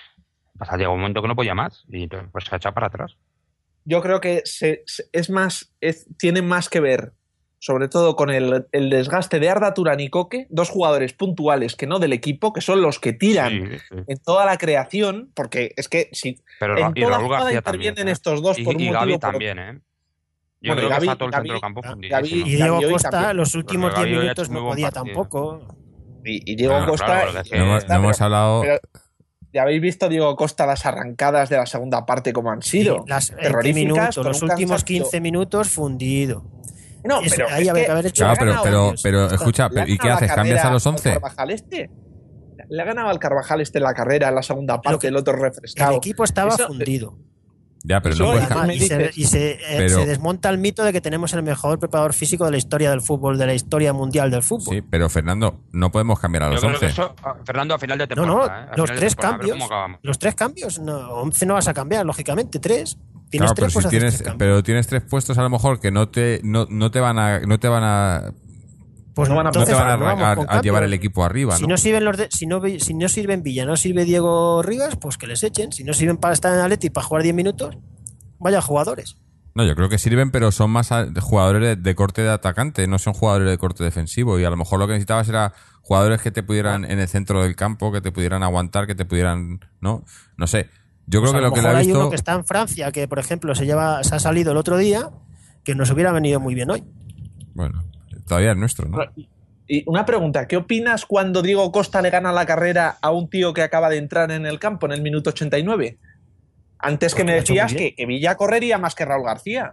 Pasa, llegó un momento que no podía más y entonces, pues se ha echado para atrás. Yo creo que se- se- es más, es- tiene más que ver sobre todo con el, el desgaste de Arda Turán y Coque, dos jugadores puntuales que no del equipo, que son los que tiran sí, sí. en toda la creación, porque es que si Pero, en toda la jugada intervienen también, ¿eh? estos dos y, por un y motivo Gavi por también, ¿eh? Yo bueno, creo Gavi, que está todo el Gavi, centro del campo Gavi, fundidísimo. Y Diego Gavi Costa también. los últimos diez minutos no podía partido. tampoco. Y, y Diego Claro, Costa... claro, es que no hemos, está, no hemos pero, hablado... Pero, ¿ya habéis visto, Diego Costa, las arrancadas de la segunda parte como han sido? Sí, las, ¿en qué minutos? Los últimos quince minutos fundido. No, es, pero ahí es había que, que haber hecho claro, pero, pero, cambios. pero escucha, pero, ¿y qué haces? ¿Cambias a los once? ¿Al Carvajal este? Le ha ganado al Carvajal este en la carrera en la segunda parte, que, el otro refrescado. El equipo estaba Eso, fundido. Ya, pero eso, no puedes además, y, se, y se, eh, pero, se desmonta el mito de que tenemos el mejor preparador físico de la historia del fútbol, de la historia mundial del fútbol. Sí, pero Fernando, no podemos cambiar a los Yo creo once. Que eso, Fernando, a final de No, temporada. no, ¿eh? los tres temporada, cambios. Los tres cambios. No, once no vas a cambiar, lógicamente. Tres. Tienes Claro, tres, pero, pues si tienes, tres pero tienes tres puestos a lo mejor que no te, no, no te van a. No te van a Pues no, van a, entonces, no te van a, no a, a llevar el equipo arriba, si ¿no? no sirven los de, si no si no sirven Villa, no sirve Diego Rivas, pues que les echen. Si no sirven para estar en Atleti para jugar diez minutos, vaya jugadores. No, yo creo que sirven, pero son más jugadores de, de corte de atacante, no son jugadores de corte defensivo. Y a lo mejor lo que necesitabas era jugadores que te pudieran en el centro del campo, que te pudieran aguantar, que te pudieran, ¿no? No sé. Yo creo pues que lo que le ha visto. Hay uno que está en Francia, que por ejemplo se lleva, se ha salido el otro día, que nos hubiera venido muy bien hoy. Bueno, todavía es nuestro, ¿no? Y una pregunta, ¿qué opinas cuando Diego Costa le gana la carrera a un tío que acaba de entrar en el campo en el minuto ochenta y nueve? Antes que me decías que, que Villa correría más que Raúl García.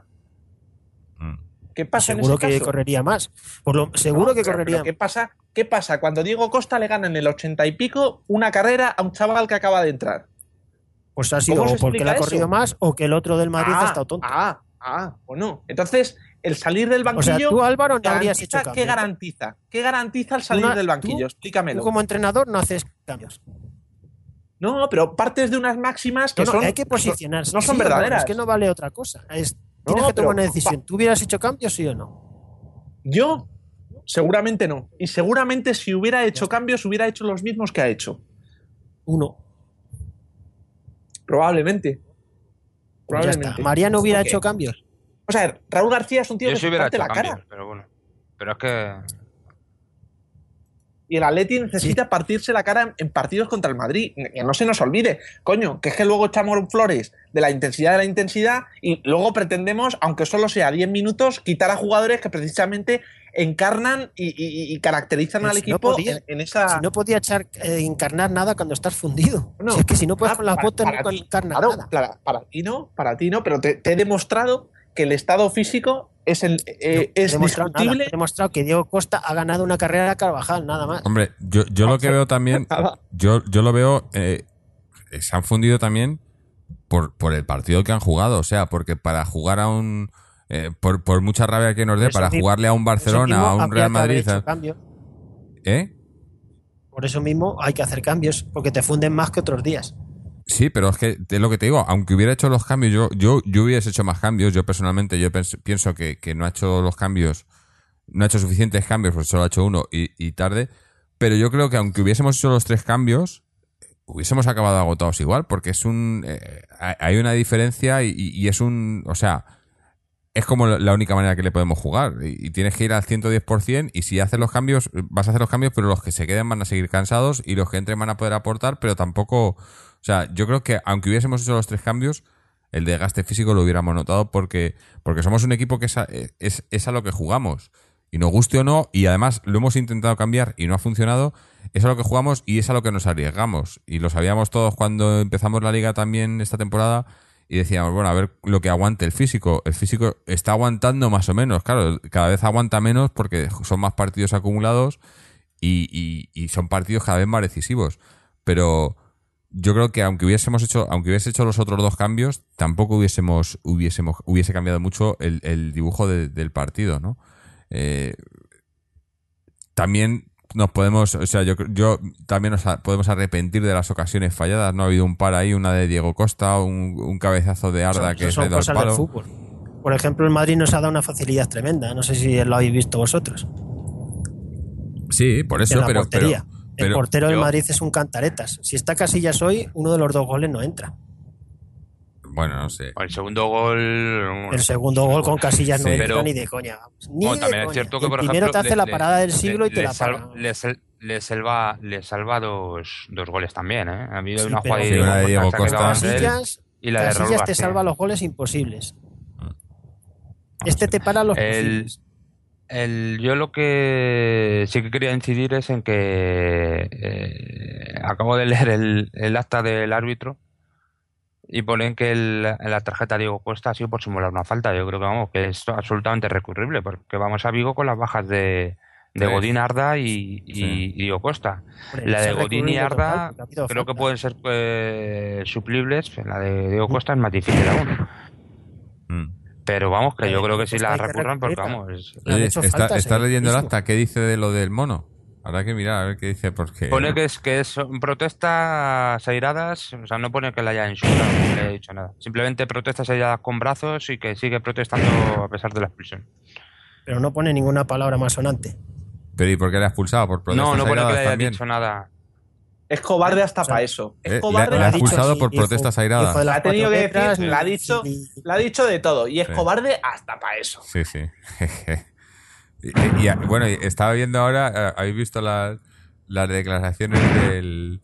¿Qué pasa en ese caso? Seguro que correría más. Por lo, seguro no, que pero, correría pero ¿qué pasa? ¿Qué pasa cuando Diego Costa le gana en el ochenta y pico una carrera a un chaval que acaba de entrar? Pues ha sido o porque le ha corrido eso? más o que el otro del Madrid ah, ha estado tonto. Ah, ah, o no. Entonces, el salir del banquillo. O sea, tú, Álvaro, no habrías hecho cambios. ¿Qué garantiza? ¿Qué garantiza el salir Una, del banquillo? tú, Explícamelo. Tú como entrenador no haces cambios. No, pero partes de unas máximas que no, no, son. Hay que posicionarse. No son sí, verdaderas. No, es que no vale otra cosa. Es, no, tienes que pero, tomar una decisión. ¿Tú hubieras hecho cambios, sí o no? Yo, seguramente no. Y seguramente si hubiera hecho cambios, hubiera hecho los mismos que ha hecho. Uno. Probablemente. Probablemente. Mariano hubiera hecho cambios. O sea, Raúl García es un tío Yo que se se parte la cambios, cara. Pero bueno. Pero es que. Y el Atleti necesita sí. partirse la cara en partidos contra el Madrid. Que no se nos olvide. Coño, que es que luego echamos flores de la intensidad de la intensidad y luego pretendemos, aunque solo sea diez minutos, quitar a jugadores que precisamente encarnan y, y, y caracterizan Pero al si equipo no podía, en, en esa... Si no podía echar, eh, encarnar nada cuando estás fundido. No, si es que si no puedes con las botas no encarnas claro, nada. Para, para ti no, para ti no, pero te, te he demostrado que el estado físico es el eh, no, es demostrado discutible. Nada. He demostrado que Diego Costa ha ganado una carrera a Carvajal, nada más. Hombre, yo, yo lo que veo también, yo, yo lo veo, eh, se han fundido también por, por el partido que han jugado, o sea, porque para jugar a un, eh, por, por mucha rabia que nos dé, para mismo, jugarle a un Barcelona, a un Real Madrid, a... ¿eh? Por eso mismo hay que hacer cambios, porque te funden más que otros días. Sí, pero es que es lo que te digo, aunque hubiera hecho los cambios, yo yo, yo hubiese hecho más cambios, yo personalmente yo pens, pienso que, que no ha hecho los cambios, no ha hecho suficientes cambios, porque solo ha hecho uno y, y tarde, pero yo creo que aunque hubiésemos hecho los tres cambios, hubiésemos acabado agotados igual, porque es un eh, hay una diferencia y, y es un, o sea, es como la única manera que le podemos jugar y, y tienes que ir al ciento diez por ciento y si haces los cambios, vas a hacer los cambios, pero los que se queden van a seguir cansados y los que entren van a poder aportar, pero tampoco... O sea, yo creo que aunque hubiésemos hecho los tres cambios, el desgaste físico lo hubiéramos notado porque, porque somos un equipo que es a, es, es a lo que jugamos. Y nos guste o no, y además lo hemos intentado cambiar y no ha funcionado, es a lo que jugamos y es a lo que nos arriesgamos. Y lo sabíamos todos cuando empezamos la liga también esta temporada y decíamos, bueno, a ver lo que aguante el físico. El físico está aguantando más o menos, claro, cada vez aguanta menos porque son más partidos acumulados y, y, y son partidos cada vez más decisivos. Pero... yo creo que aunque hubiésemos hecho, aunque hubiese hecho los otros dos cambios, tampoco hubiésemos, hubiésemos, hubiese cambiado mucho el, el dibujo de, del partido, ¿no? Eh, también nos podemos, o sea, yo, yo también nos a, podemos arrepentir de las ocasiones falladas, ¿no? Ha habido un par ahí, una de Diego Costa, un, un cabezazo de Arda son, que se ha ido al palo. Del fútbol. Por ejemplo, el Madrid nos ha dado una facilidad tremenda, no sé si lo habéis visto vosotros. Sí, por eso, pero, pero El Pero portero del yo, Madrid es un cantaretas. Si está Casillas hoy, uno de los dos goles no entra. Bueno, no sé. El segundo gol... Bueno, el segundo gol con Casillas no sí, entra pero, ni de coña. Ni bueno, de también coña. es cierto que, el por primero ejemplo, te hace le, la le, parada del le, siglo y te le la salva, para. le, le salva, le salva dos, dos goles también, ¿eh? Ha habido Sí, una pero, jugada de Sí, una de Diego Diego Costa que se ha quedado Costa. ante él Casillas, y la de Raúl Casillas te García. salva los goles imposibles. No Este sé. te para los El, posibles. el, yo lo que sí que quería incidir es en que eh, acabo de leer el, el acta del árbitro y ponen que el, en la tarjeta Diego Costa ha sido por simular una falta. Yo creo que vamos, que es absolutamente recurrible, porque vamos a Vigo con las bajas de, de Tres. Godín, Arda y, y, Sí. y Diego Costa. Hombre, La ese de es Godín y recurrible total, Arda porque ha habido creo que falta. pueden ser eh, suplibles. La de Diego Costa es más difícil aún. Mm. Pero vamos, que La yo de creo Diego que sí Costa la hay que recurran, porque recurrirla. vamos, es- Le han Oye, hecho ¿está, faltas, ¿estás leyendo el evidentísimo. acta? ¿Qué dice de lo del mono? Habrá que mirar a ver qué dice, porque... pone que es que son protestas airadas, o sea, no pone que le haya insultado, no le haya dicho nada. Simplemente protestas airadas con brazos y que sigue protestando a pesar de la expulsión. Pero no pone ninguna palabra más sonante. Pero ¿y por qué le ha expulsado? ¿Por protestas No, no pone que airadas le haya también? dicho nada. Es cobarde hasta O sea, para eso. Es Eh, le, cobarde le ha hasta para expulsado eso. por protestas airadas. Hijo de las La ha tenido cuatro que letras, decir, la ha ni- dicho, ni- la ha dicho de todo. Y es Sí. cobarde hasta para eso. Sí, sí. y, y- bueno, y estaba viendo ahora, eh, ¿habéis visto las, las declaraciones del,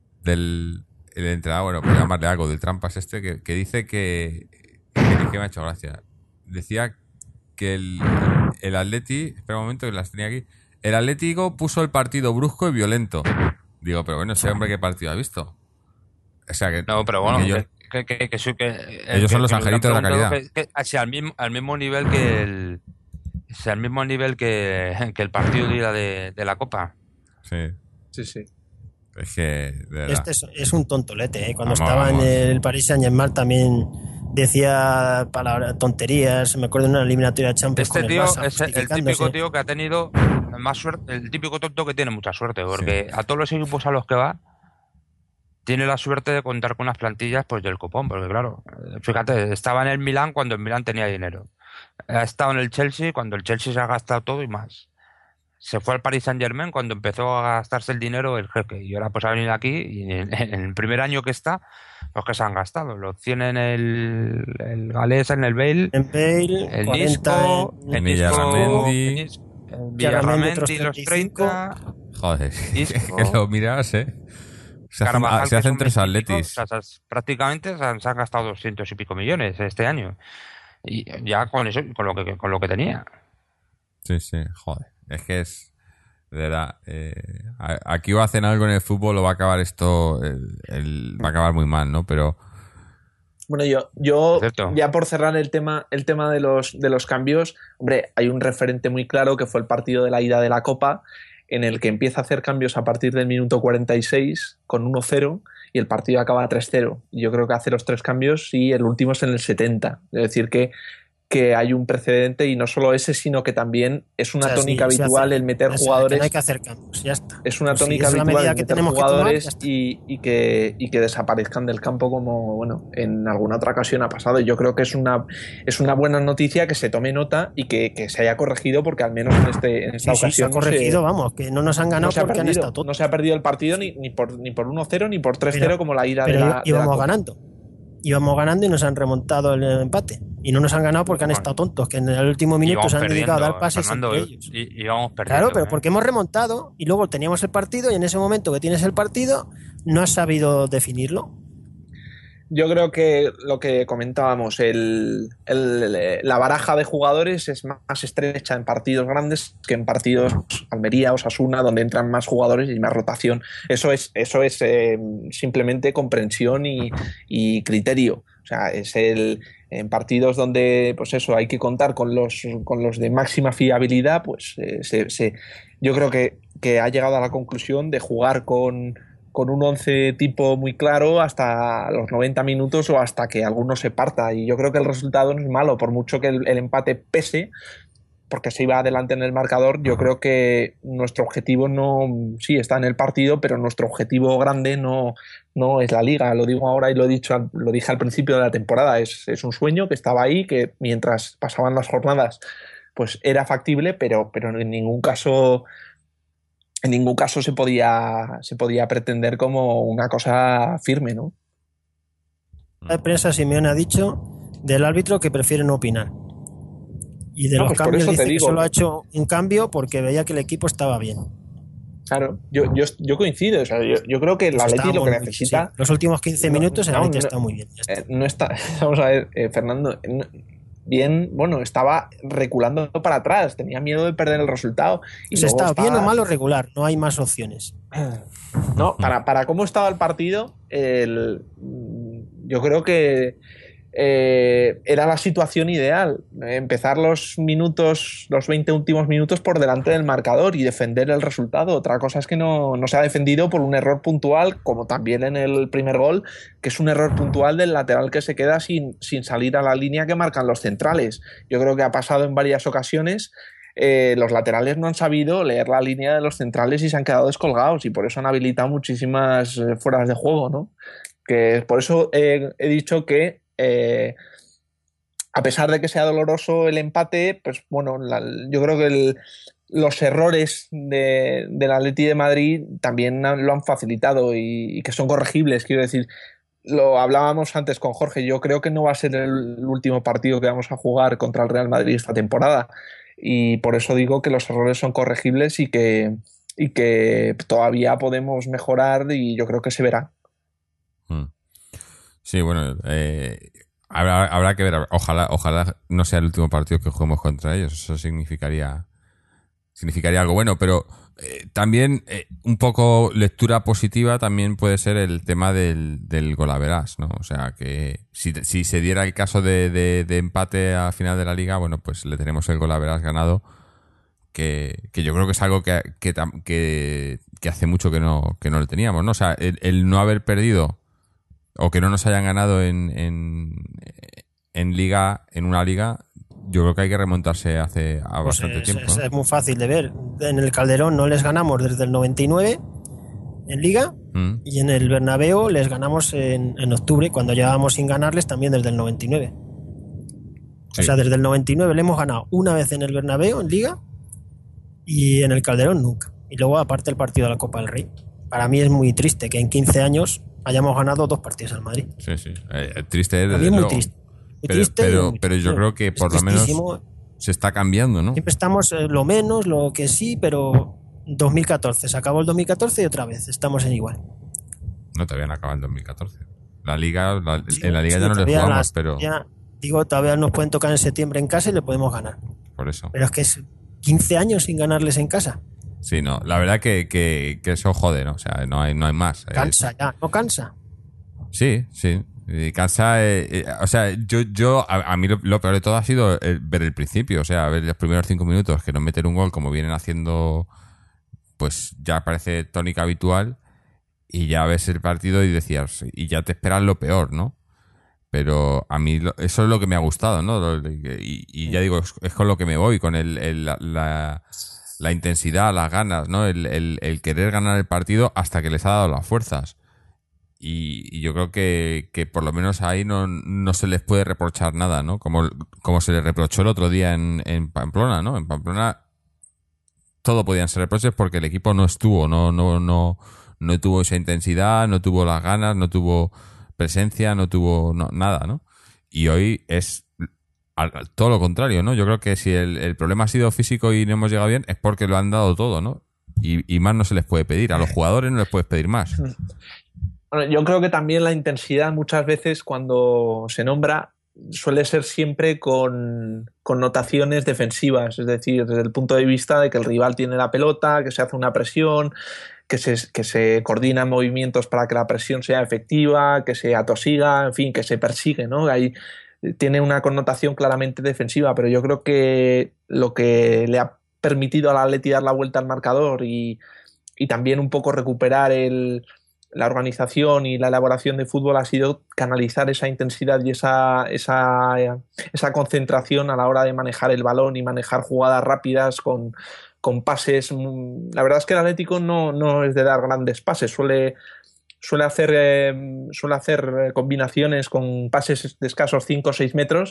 del el entrenador, bueno, por llamarle algo, del Trampas este, que, que dice que, que, que me ha hecho gracia. Decía que el, el Atleti, espera un momento que las tenía aquí, el Atlético puso el partido brusco y violento. Digo, pero bueno, ese hombre, ¿qué partido ha visto? O sea, que, No, pero bueno, que yo- que, que, que, que, su- que- Ellos que- son los que le han angelitos de la preguntado calidad. Que, que, si al mismo, al mismo nivel que el, si al mismo nivel que, que el partido de ida de, de la Copa. sí, Sí, sí. es que, de verdad. Este es, es un tontolete, ¿eh? Cuando Vamos, estaba vamos. en el Paris Saint-Germain también decía palabras, tonterías. Me acuerdo de una eliminatoria de Champions Este con el tío Barça, es el justificándose. típico tío que ha tenido más suerte, el típico tonto que tiene mucha suerte, porque a todos los equipos a los que va tiene la suerte de contar con unas plantillas pues del copón, porque claro, fíjate, estaba en el Milán cuando el Milán tenía dinero. Ha estado en el Chelsea cuando el Chelsea se ha gastado todo y más. Se fue al Paris Saint-Germain cuando empezó a gastarse el dinero el jeque. Y ahora pues ha venido aquí y en, en el primer año que está, los que se han gastado. Los cien en el, el Galés, en el Bale, En Bale, el cuarenta Nisco, en, el Villarramendi. Nisco, el Nis- el Villarramendi, otros Villarramendi, los treinta y cinco. treinta, Joder, Isco, que lo miras, ¿eh? Se hacen, Carvajal, ah, se que hacen son tres veinte y pico, atletis. o sea, se- prácticamente se han, se han gastado doscientos y pico millones este año. Y ya con eso, con lo que, con lo que tenía. Sí, sí, joder. Es que es... De verdad, eh, a- aquí o hacen algo en el fútbol o va a acabar esto... el- el- va a acabar muy mal, ¿no? Pero... Bueno, yo, yo Cierto. ya por cerrar el tema, el tema de los, de los cambios, hombre, hay un referente muy claro que fue el partido de la ida de la Copa, en el que empieza a hacer cambios a partir del minuto cuarenta y seis con uno cero y el partido acaba tres cero. Yo creo que hace los tres cambios y el último es en el setenta. Es decir, que, que hay un precedente y no solo ese, sino que también es una O sea, tónica sí, sí habitual hace- el meter o sea, que jugadores. no hay que hacer cambios, ya está. Es una Pues si tónica es la habitual medida el que meter tenemos que tomar, jugadores ya está. y, y, que, y que desaparezcan del campo como, bueno, en alguna otra ocasión ha pasado. Yo creo que es una, es una buena noticia que se tome nota y que, que se haya corregido, porque al menos en, este, en esta Sí, sí, se ocasión ha corregido, no se, vamos, que no nos han ganado no se ha porque han perdido. estado todos. No se ha perdido el partido ni, ni por ni por uno cero ni por tres cero Pero- como la ida de Pero la, de la íbamos Copa. ganando. Íbamos ganando y nos han remontado el empate. Y no nos han ganado porque han Bueno. estado tontos, que en el último minuto Íbamos se han dedicado a dar perdiendo, pases Fernando, entre ellos. y, y íbamos perdiendo. Claro, pero ¿eh? porque hemos remontado y luego teníamos el partido y en ese momento que tienes el partido no has sabido definirlo. Yo creo que lo que comentábamos, el, el- la baraja de jugadores es más estrecha en partidos grandes que en partidos Almería, Osasuna, donde entran más jugadores y más rotación. Eso es, eso es eh, simplemente comprensión y, y criterio. O sea, es el en partidos donde, pues eso, hay que contar con los, con los de máxima fiabilidad, pues eh, se, se- yo creo que, que ha llegado a la conclusión de jugar con con un once tipo muy claro hasta los noventa minutos o hasta que alguno se parta. Y yo creo que el resultado no es malo, por mucho que el, el empate pese, porque se iba adelante en el marcador. Yo creo que nuestro objetivo no, sí, está en el partido, pero nuestro objetivo grande no, no es la liga. Lo digo ahora y lo he dicho, lo dije al principio de la temporada. Es, es un sueño que estaba ahí, que mientras pasaban las jornadas, pues era factible, pero, pero en ningún caso... En ningún caso se podía, se podía pretender como una cosa firme, ¿no? de prensa Simeone ha dicho del árbitro que prefiere no opinar. Y de No, los pues por cambios eso te dice que digo. solo ha hecho un cambio porque veía que el equipo estaba bien. Claro, yo, yo, yo coincido. O sea, yo, yo creo que el Pues Atleti lo estábamos que muy bien, necesita. sí. Los últimos quince No, minutos el no, Atleti no, está muy bien. Ya está. eh, no está. Vamos a ver, eh, Fernando. no- bien, bueno, estaba reculando para atrás. Tenía miedo de perder el resultado. Y Pues luego está bien o estaba- mal o regular, no hay más opciones. No, para, para cómo estaba el partido, el, yo creo que eh, era la situación ideal. Empezar los minutos, los veinte últimos minutos por delante del marcador y defender el resultado. Otra cosa es que no, no se ha defendido por un error puntual, como también en el primer gol, que es un error puntual del lateral que se queda sin, sin salir a la línea que marcan los centrales. Yo creo que ha pasado en varias ocasiones. Eh, los laterales no han sabido leer la línea de los centrales y se han quedado descolgados y por eso han habilitado muchísimas eh, fueras de juego, ¿no? Que por eso eh, he dicho que eh, a pesar de que sea doloroso el empate, pues bueno, la, yo creo que el, los errores de, del Atleti de Madrid también lo han facilitado y, y que son corregibles, quiero decir. Lo hablábamos antes con Jorge, yo creo que no va a ser el último partido que vamos a jugar contra el Real Madrid esta temporada y por eso digo que los errores son corregibles y que, y que todavía podemos mejorar y yo creo que se verá. Sí, bueno, eh, habrá, habrá que ver. Ojalá, ojalá no sea el último partido que juguemos contra ellos. Eso significaría, significaría algo bueno, pero eh, también eh, un poco lectura positiva también puede ser el tema del, del golaveras, ¿no? O sea, que si, si se diera el caso de, de, de empate al final de la liga, bueno, pues le tenemos el golaveras ganado, que, que yo creo que es algo que, que, que, que hace mucho que no, que no lo teníamos, ¿no? O sea, el, el no haber perdido o que no nos hayan ganado en, en, en liga, en una liga, yo creo que hay que remontarse hace a Pues bastante es, tiempo. es, ¿no? es muy fácil de ver. En el Calderón no les ganamos desde el noventa y nueve en Liga Mm. y en el Bernabéu les ganamos en, en octubre, cuando llevábamos sin ganarles también desde el noventa y nueve. Sí. O sea, desde el noventa y nueve le hemos ganado una vez en el Bernabéu en Liga y en el Calderón nunca. Y luego aparte el partido de la Copa del Rey. Para mí es muy triste que en quince años hayamos ganado dos partidos al Madrid. Sí, sí. Eh, triste es, Para mí desde es muy luego. triste. Muy Pero, triste pero, y- pero yo creo que es por lo menos tristísimo. se está cambiando, ¿no? Siempre estamos eh, lo menos, lo que sí, pero dos mil catorce, se acabó el dos mil catorce y otra vez estamos en igual. No, todavía no acaba en dos mil catorce. La liga, la- Sí, en la liga sí, ya no le todavía jugamos, las- pero ya, digo, todavía nos pueden tocar en septiembre en casa y le podemos ganar. por eso. Pero es que es quince años sin ganarles en casa. Sí, no, la verdad que, que, que eso jode, ¿no? O sea, no hay, no hay más. Cansa ya, no cansa. Sí, sí. Y cansa, eh, eh, o sea, yo, yo a, a mí lo, lo peor de todo ha sido el- ver el principio, o sea, ver los primeros cinco minutos que nos meten un gol como vienen haciendo, pues ya parece tónica habitual, y ya ves el partido y decías, y ya te esperas lo peor, ¿no? Pero a mí lo- eso es lo que me ha gustado, ¿no? Lo- Y, y ya digo, es, es con lo que me voy, con el, el- la, la, la intensidad, las ganas, ¿no? El, el, el querer ganar el partido hasta que les ha dado las fuerzas. Y, y yo creo que, que por lo menos ahí no, no se les puede reprochar nada, ¿no? Como, como se les reprochó el otro día en, en Pamplona, ¿no? En Pamplona todo podían ser reproches porque el equipo no estuvo, no, no, no, no tuvo esa intensidad, no tuvo las ganas, no tuvo presencia, no tuvo no, nada, ¿no? Y hoy es al- al- todo lo contrario, ¿no? Yo creo que si el, el problema ha sido físico y no hemos llegado bien es porque lo han dado todo, ¿no? Y, y más no se les puede pedir. A los jugadores no les puedes pedir más. Bueno, yo creo que también la intensidad muchas veces cuando se nombra suele ser siempre con connotaciones defensivas, es decir, desde el punto de vista de que el rival tiene la pelota, que se hace una presión, que se, que se coordinan movimientos para que la presión sea efectiva, que se atosiga, en fin, que se persigue, ¿no? Ahí tiene una connotación claramente defensiva, pero yo creo que lo que le ha permitido al Atleti dar la vuelta al marcador y, y también un poco recuperar el la organización y la elaboración de fútbol ha sido canalizar esa intensidad y esa, esa, esa concentración a la hora de manejar el balón y manejar jugadas rápidas con, con pases. La verdad es que el Atlético no, no es de dar grandes pases, suele, suele, hacer, eh, suele hacer combinaciones con pases de escasos cinco o seis metros.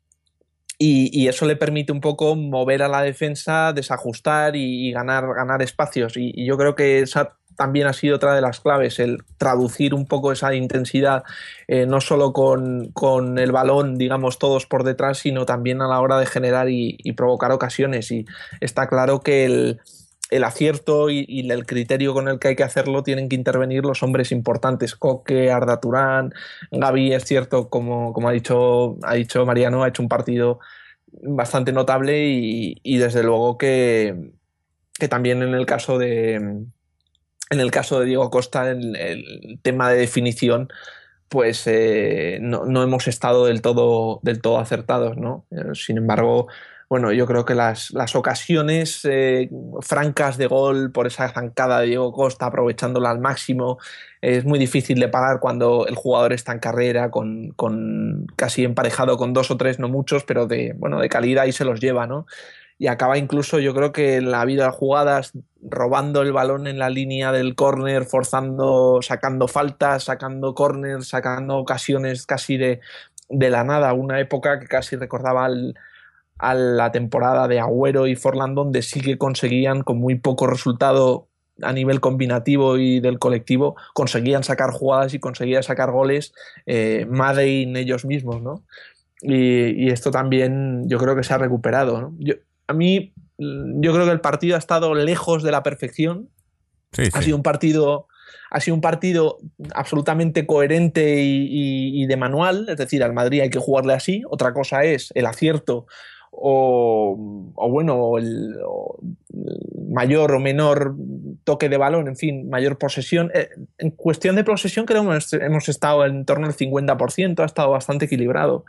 Y, y eso le permite un poco mover a la defensa, desajustar y, y ganar, ganar espacios. Y, y yo creo que esa también ha sido otra de las claves, el traducir un poco esa intensidad, eh, no solo con, con el balón, digamos, todos por detrás, sino también a la hora de generar y, y provocar ocasiones. Y está claro que el, el acierto y, y el criterio con el que hay que hacerlo tienen que intervenir los hombres importantes, Coque, Arda Turán, Gavi, es cierto, como, como ha dicho, ha dicho Mariano, ha hecho un partido bastante notable y, y desde luego que, que también en el caso de... En el caso de Diego Costa, el, el tema de definición, pues eh, no, no hemos estado del todo, del todo acertados, ¿no? Sin embargo, bueno, yo creo que las, las ocasiones eh, francas de gol por esa zancada de Diego Costa, aprovechándola al máximo, es muy difícil de parar cuando el jugador está en carrera, con, con casi emparejado con dos o tres, no muchos, pero de, bueno, de calidad, y se los lleva, ¿no? Y acaba incluso, yo creo que en la vida de jugadas, robando el balón en la línea del córner, forzando, sacando faltas, sacando córner, sacando ocasiones casi de, de la nada. Una época que casi recordaba al, a la temporada de Agüero y Forlán, donde sí que conseguían, con muy poco resultado a nivel combinativo y del colectivo, conseguían sacar jugadas y conseguían sacar goles eh, made in ellos mismos, ¿no? Y, y esto también yo creo que se ha recuperado, ¿no? Yo, A mí, yo creo que el partido ha estado lejos de la perfección. Sí, sí. Ha sido un partido, ha sido un partido absolutamente coherente y, y, y de manual. Es decir, al Madrid hay que jugarle así. Otra cosa es el acierto o, o bueno, el, o el mayor o menor toque de balón, en fin, mayor posesión. En cuestión de posesión creo que hemos, hemos estado en torno al cincuenta por ciento. Ha estado bastante equilibrado.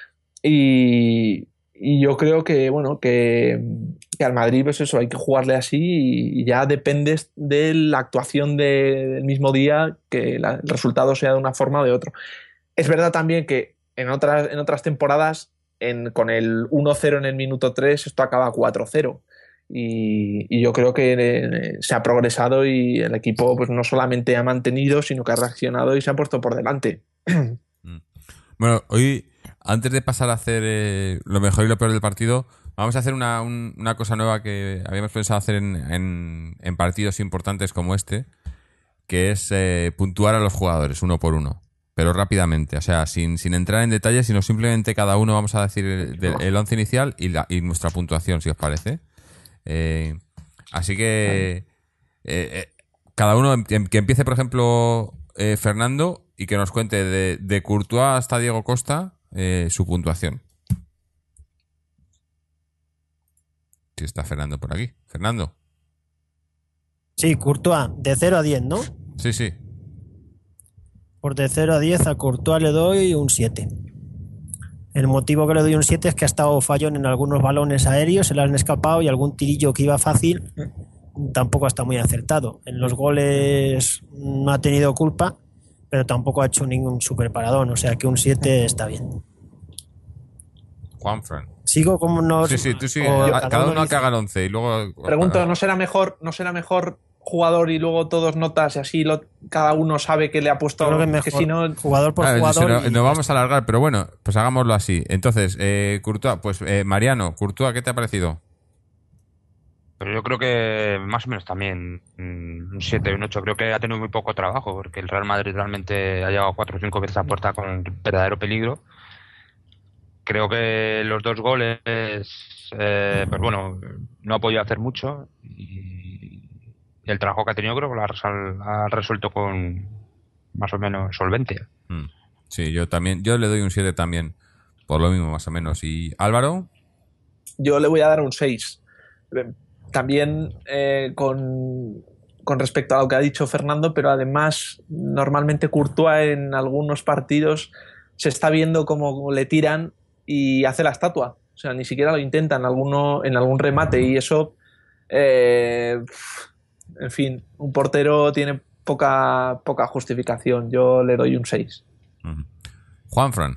Y... Y yo creo que, bueno, que, que al Madrid, pues eso, hay que jugarle así y ya dependes de la actuación de, del mismo día, que la, el resultado sea de una forma o de otra. Es verdad también que en otras, en otras temporadas, en, con el uno cero en el minuto tres, esto acaba cuatro cero. Y, y yo creo que eh, se ha progresado y el equipo pues no solamente ha mantenido, sino que ha reaccionado y se ha puesto por delante. Bueno, hoy... Antes de pasar a hacer eh, lo mejor y lo peor del partido, vamos a hacer una, un, una cosa nueva que habíamos pensado hacer en, en, en partidos importantes como este, que es eh, puntuar a los jugadores uno por uno, pero rápidamente, o sea, sin, sin entrar en detalles, sino simplemente cada uno vamos a decir el, el once inicial y, la, y nuestra puntuación, si os parece. Eh, así que eh, eh, cada uno, que empiece, por ejemplo, eh, Fernando, y que nos cuente de, de Courtois hasta Diego Costa, Eh, su puntuación. Si está Fernando por aquí. Fernando. Sí, Courtois, de cero a diez, ¿no? Sí, sí. Por de cero a diez a Courtois le doy un siete. El motivo que le doy un siete es que ha estado fallón en algunos balones aéreos, se le han escapado, y algún tirillo que iba fácil tampoco está muy acertado. En los goles no ha tenido culpa, pero tampoco ha hecho ningún super paradón, o sea que un siete está bien. Juanfran. Sigo como no. Sí, sí, tú sigue. O Cada, cada uno dice... que haga el once y luego. Pregunto, ¿no será mejor, no será mejor jugador y luego todos notas y así lo, cada uno sabe que le ha puesto? Creo que mejor, que si no, jugador por ah, jugador. No, y... no vamos a alargar, pero bueno, pues hagámoslo así. Entonces, eh, Courtois, pues eh, Mariano, Courtois, ¿qué te ha parecido? Pero yo creo que más o menos también un siete, un ocho. Creo que ha tenido muy poco trabajo, porque el Real Madrid realmente ha llegado cuatro o cinco veces a puerta con verdadero peligro. Creo que los dos goles, eh, pues bueno, no ha podido hacer mucho, y el trabajo que ha tenido creo que lo ha, resol- ha resuelto con más o menos solvencia. Sí, yo también, yo le doy un siete también, por lo mismo más o menos. ¿Y Álvaro? Yo le voy a dar un seis. También eh, con, con respecto a lo que ha dicho Fernando, pero además normalmente Courtois en algunos partidos se está viendo como le tiran y hace la estatua, o sea, ni siquiera lo intenta en, alguno, en algún remate, y eso eh, en fin, un portero tiene poca, poca justificación. Yo le doy un seis. Uh-huh. Juanfran.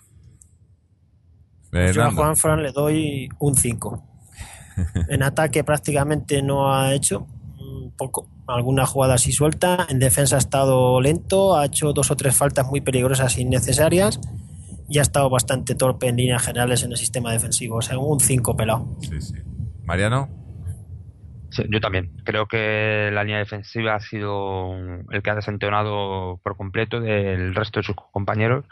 Pues yo a Juanfran le doy un cinco. En ataque prácticamente no ha hecho poco, alguna jugada así suelta. En defensa ha estado lento, ha hecho dos o tres faltas muy peligrosas e innecesarias, y ha estado bastante torpe en líneas generales en el sistema defensivo. O sea, un cinco pelado. Sí, sí. Mariano. Sí, yo también. Creo que la línea defensiva ha sido el que ha desentonado por completo del resto de sus compañeros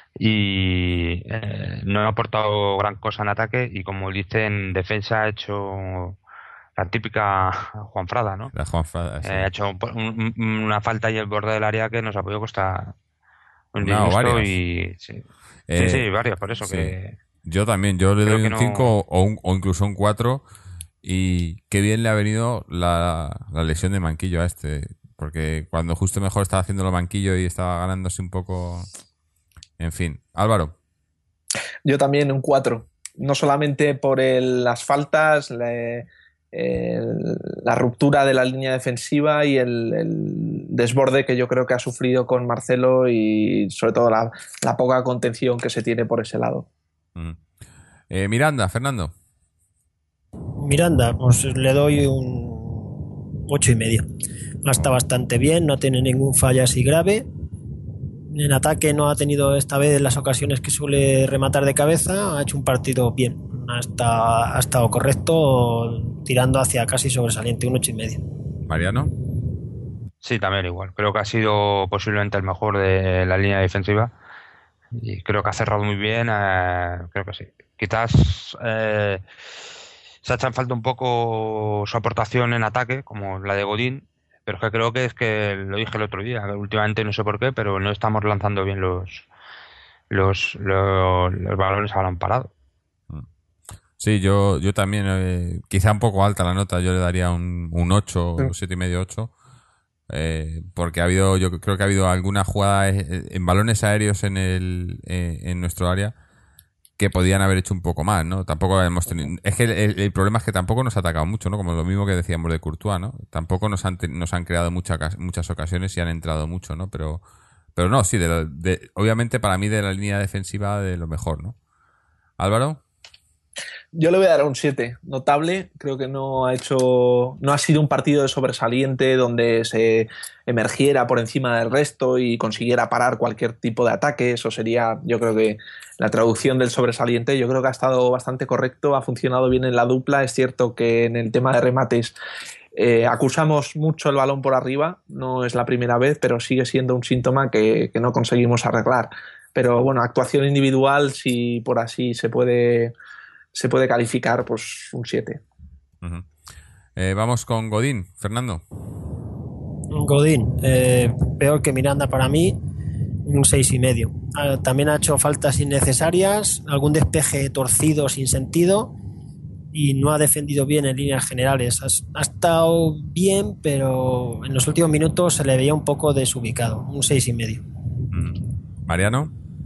y eh, no ha aportado gran cosa en ataque y, como dice, en defensa ha hecho la típica Juanfrada, ¿no? La Juanfrada, sí. Eh, ha hecho un, un, una falta y el borde del área que nos ha podido costar un Una o disgusto varias. y sí, Eh, sí, sí, varias, por eso sí. que Yo también, yo le creo doy que un no. cinco o, un, o incluso un cuatro. Y qué bien le ha venido la, la lesión de Manquillo a este. Porque cuando justo mejor estaba haciéndolo Manquillo y estaba ganándose un poco. En fin. Álvaro. Yo también un cuatro. No solamente por el, las faltas, la, el, la ruptura de la línea defensiva y el, el desborde que yo creo que ha sufrido con Marcelo y sobre todo la, la poca contención que se tiene por ese lado. Mm. Eh, Miranda, Fernando. Miranda, pues le doy un ocho y medio. Está bastante bien, no tiene ningún fallo así grave. En ataque no ha tenido esta vez las ocasiones que suele rematar de cabeza. Ha hecho un partido bien. Ha estado, ha estado correcto, tirando hacia casi sobresaliente, un ocho y medio. Mariano. Sí, también igual. Creo que ha sido posiblemente el mejor de la línea defensiva y creo que ha cerrado muy bien. Eh, creo que sí. Quizás eh, se ha hecho en falta un poco su aportación en ataque, como la de Godín, pero es que creo que es que lo dije el otro día, que últimamente no sé por qué, pero no estamos lanzando bien los los, los, los balones a balón parado. Sí, yo, yo también, eh, quizá un poco alta la nota, yo le daría un, un ocho, Mm. siete y medio, ocho. Eh, porque ha habido, yo creo que ha habido alguna jugada eh, en balones aéreos en el eh, en nuestro área que podían haber hecho un poco más, ¿no? Tampoco hemos tenido, es que el, el problema es que tampoco nos ha atacado mucho, ¿no? Como lo mismo que decíamos de Courtois, ¿no? Tampoco nos han, nos han creado muchas muchas ocasiones y han entrado mucho, ¿no? Pero, pero no, sí, de, la- de- obviamente para mí de la línea defensiva de lo mejor, ¿no? Álvaro. Yo le voy a dar un siete, notable. Creo que no ha hecho, no ha sido un partido de sobresaliente donde se emergiera por encima del resto y consiguiera parar cualquier tipo de ataque. Eso sería, yo creo que la traducción del sobresaliente. Yo creo que ha estado bastante correcto, ha funcionado bien en la dupla. Es cierto que en el tema de remates eh, acusamos mucho el balón por arriba. No es la primera vez, pero sigue siendo un síntoma que, que no conseguimos arreglar. Pero bueno, actuación individual, si por así se puede se puede calificar, pues un siete. Uh-huh. Eh, vamos con Godín, Fernando. Godín, eh, peor que Miranda para mí, un seis y medio. Ah, también ha hecho faltas innecesarias, algún despeje torcido sin sentido y no ha defendido bien en líneas generales. Ha, ha estado bien, pero en los últimos minutos se le veía un poco desubicado. Un seis y medio. Uh-huh. Mariano.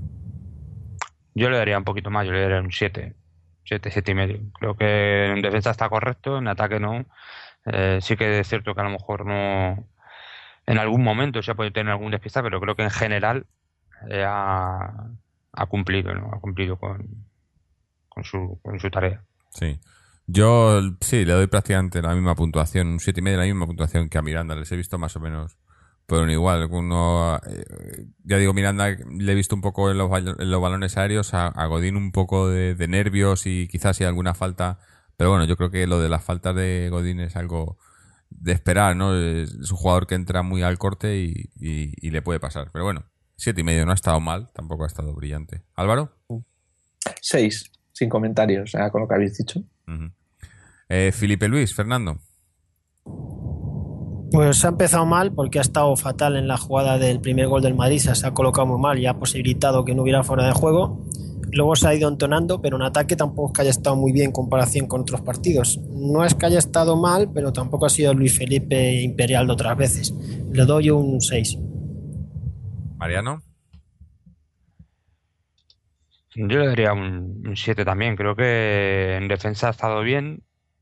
Yo le daría un poquito más, yo le daría un siete. siete, siete y medio. Creo que en defensa está correcto, en ataque no. Eh, sí que es cierto que a lo mejor no. En algún momento se puede tener algún despista, pero creo que en general eh, ha, ha cumplido, ¿no? Ha cumplido con, con, su, con su tarea. Sí. Yo sí, le doy prácticamente la misma puntuación, un siete y medio, la misma puntuación que a Miranda. Les he visto más o menos, pero igual. Uno, eh, ya digo, Miranda le he visto un poco en los, en los balones aéreos, a, a Godín un poco de, de nervios y quizás si alguna falta. Pero bueno, yo creo que lo de las faltas de Godín es algo de esperar, ¿no? Es un jugador que entra muy al corte y, y, y le puede pasar. Pero bueno, siete y medio no ha estado mal, tampoco ha estado brillante. ¿Álvaro? seis, sin comentarios, o sea, con lo que habéis dicho. Uh-huh. eh, Felipe Luis, Fernando. Pues ha empezado mal porque ha estado fatal en la jugada del primer gol del Madrid, se ha colocado muy mal y ha posibilitado que no hubiera fuera de juego. Luego se ha ido entonando, pero en ataque tampoco es que haya estado muy bien en comparación con otros partidos. No es que haya estado mal, pero tampoco ha sido Luis Felipe Imperial de otras veces. Le doy un seis. Mariano. Yo le daría un siete también. Creo que en defensa ha estado bien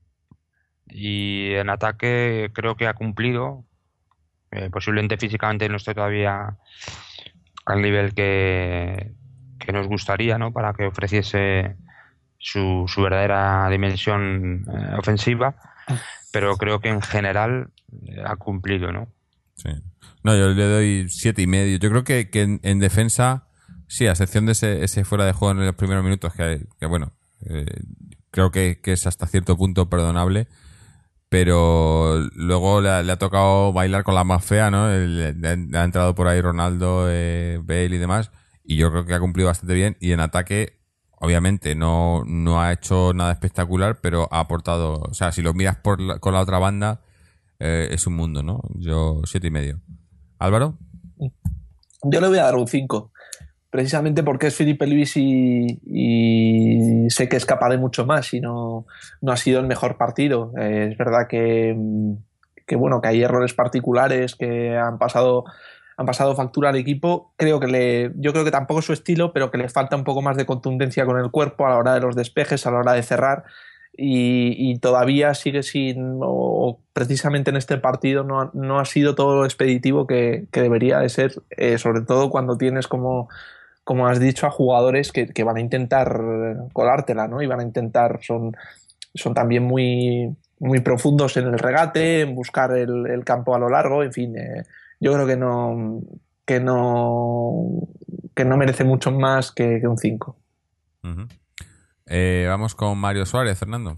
y en ataque creo que ha cumplido. Eh, posiblemente físicamente no esté todavía al nivel que, que nos gustaría, ¿no? Para que ofreciese su, su verdadera dimensión eh, ofensiva, pero creo que en general eh, ha cumplido, ¿no? Sí. No, yo le doy siete y medio. Yo creo que, que en, en defensa, sí, a excepción de ese, ese fuera de juego en los primeros minutos, que, que bueno, eh, creo que, que es hasta cierto punto perdonable. pero luego le ha, le ha tocado bailar con la más fea, ¿no? Le, le ha entrado por ahí Ronaldo, eh, Bale y demás, y yo creo que ha cumplido bastante bien, y en ataque, obviamente, no, no ha hecho nada espectacular, pero ha aportado, o sea, si lo miras por la, con la otra banda, eh, es un mundo, ¿no? Yo, siete y medio. ¿Álvaro? Yo le voy a dar un cinco. Precisamente porque es Filipe Luis y, y sé que es capaz de mucho más y no, no ha sido el mejor partido. Eh, es verdad que, que, bueno, que hay errores particulares que han pasado, han pasado factura al equipo. Creo que le, yo creo que tampoco es su estilo, pero que le falta un poco más de contundencia con el cuerpo a la hora de los despejes, a la hora de cerrar. Y, y todavía sigue sin, o precisamente en este partido no ha, no ha sido todo lo expeditivo que, que debería de ser, eh, sobre todo cuando tienes como como has dicho, a jugadores que, que van a intentar colártela, ¿no? Y van a intentar, son, son también muy, muy profundos en el regate, en buscar el, el campo a lo largo, en fin, eh, yo creo que no, que no, que no merece mucho más que, que un cinco. Uh-huh. Eh, vamos con Mario Suárez, Fernando.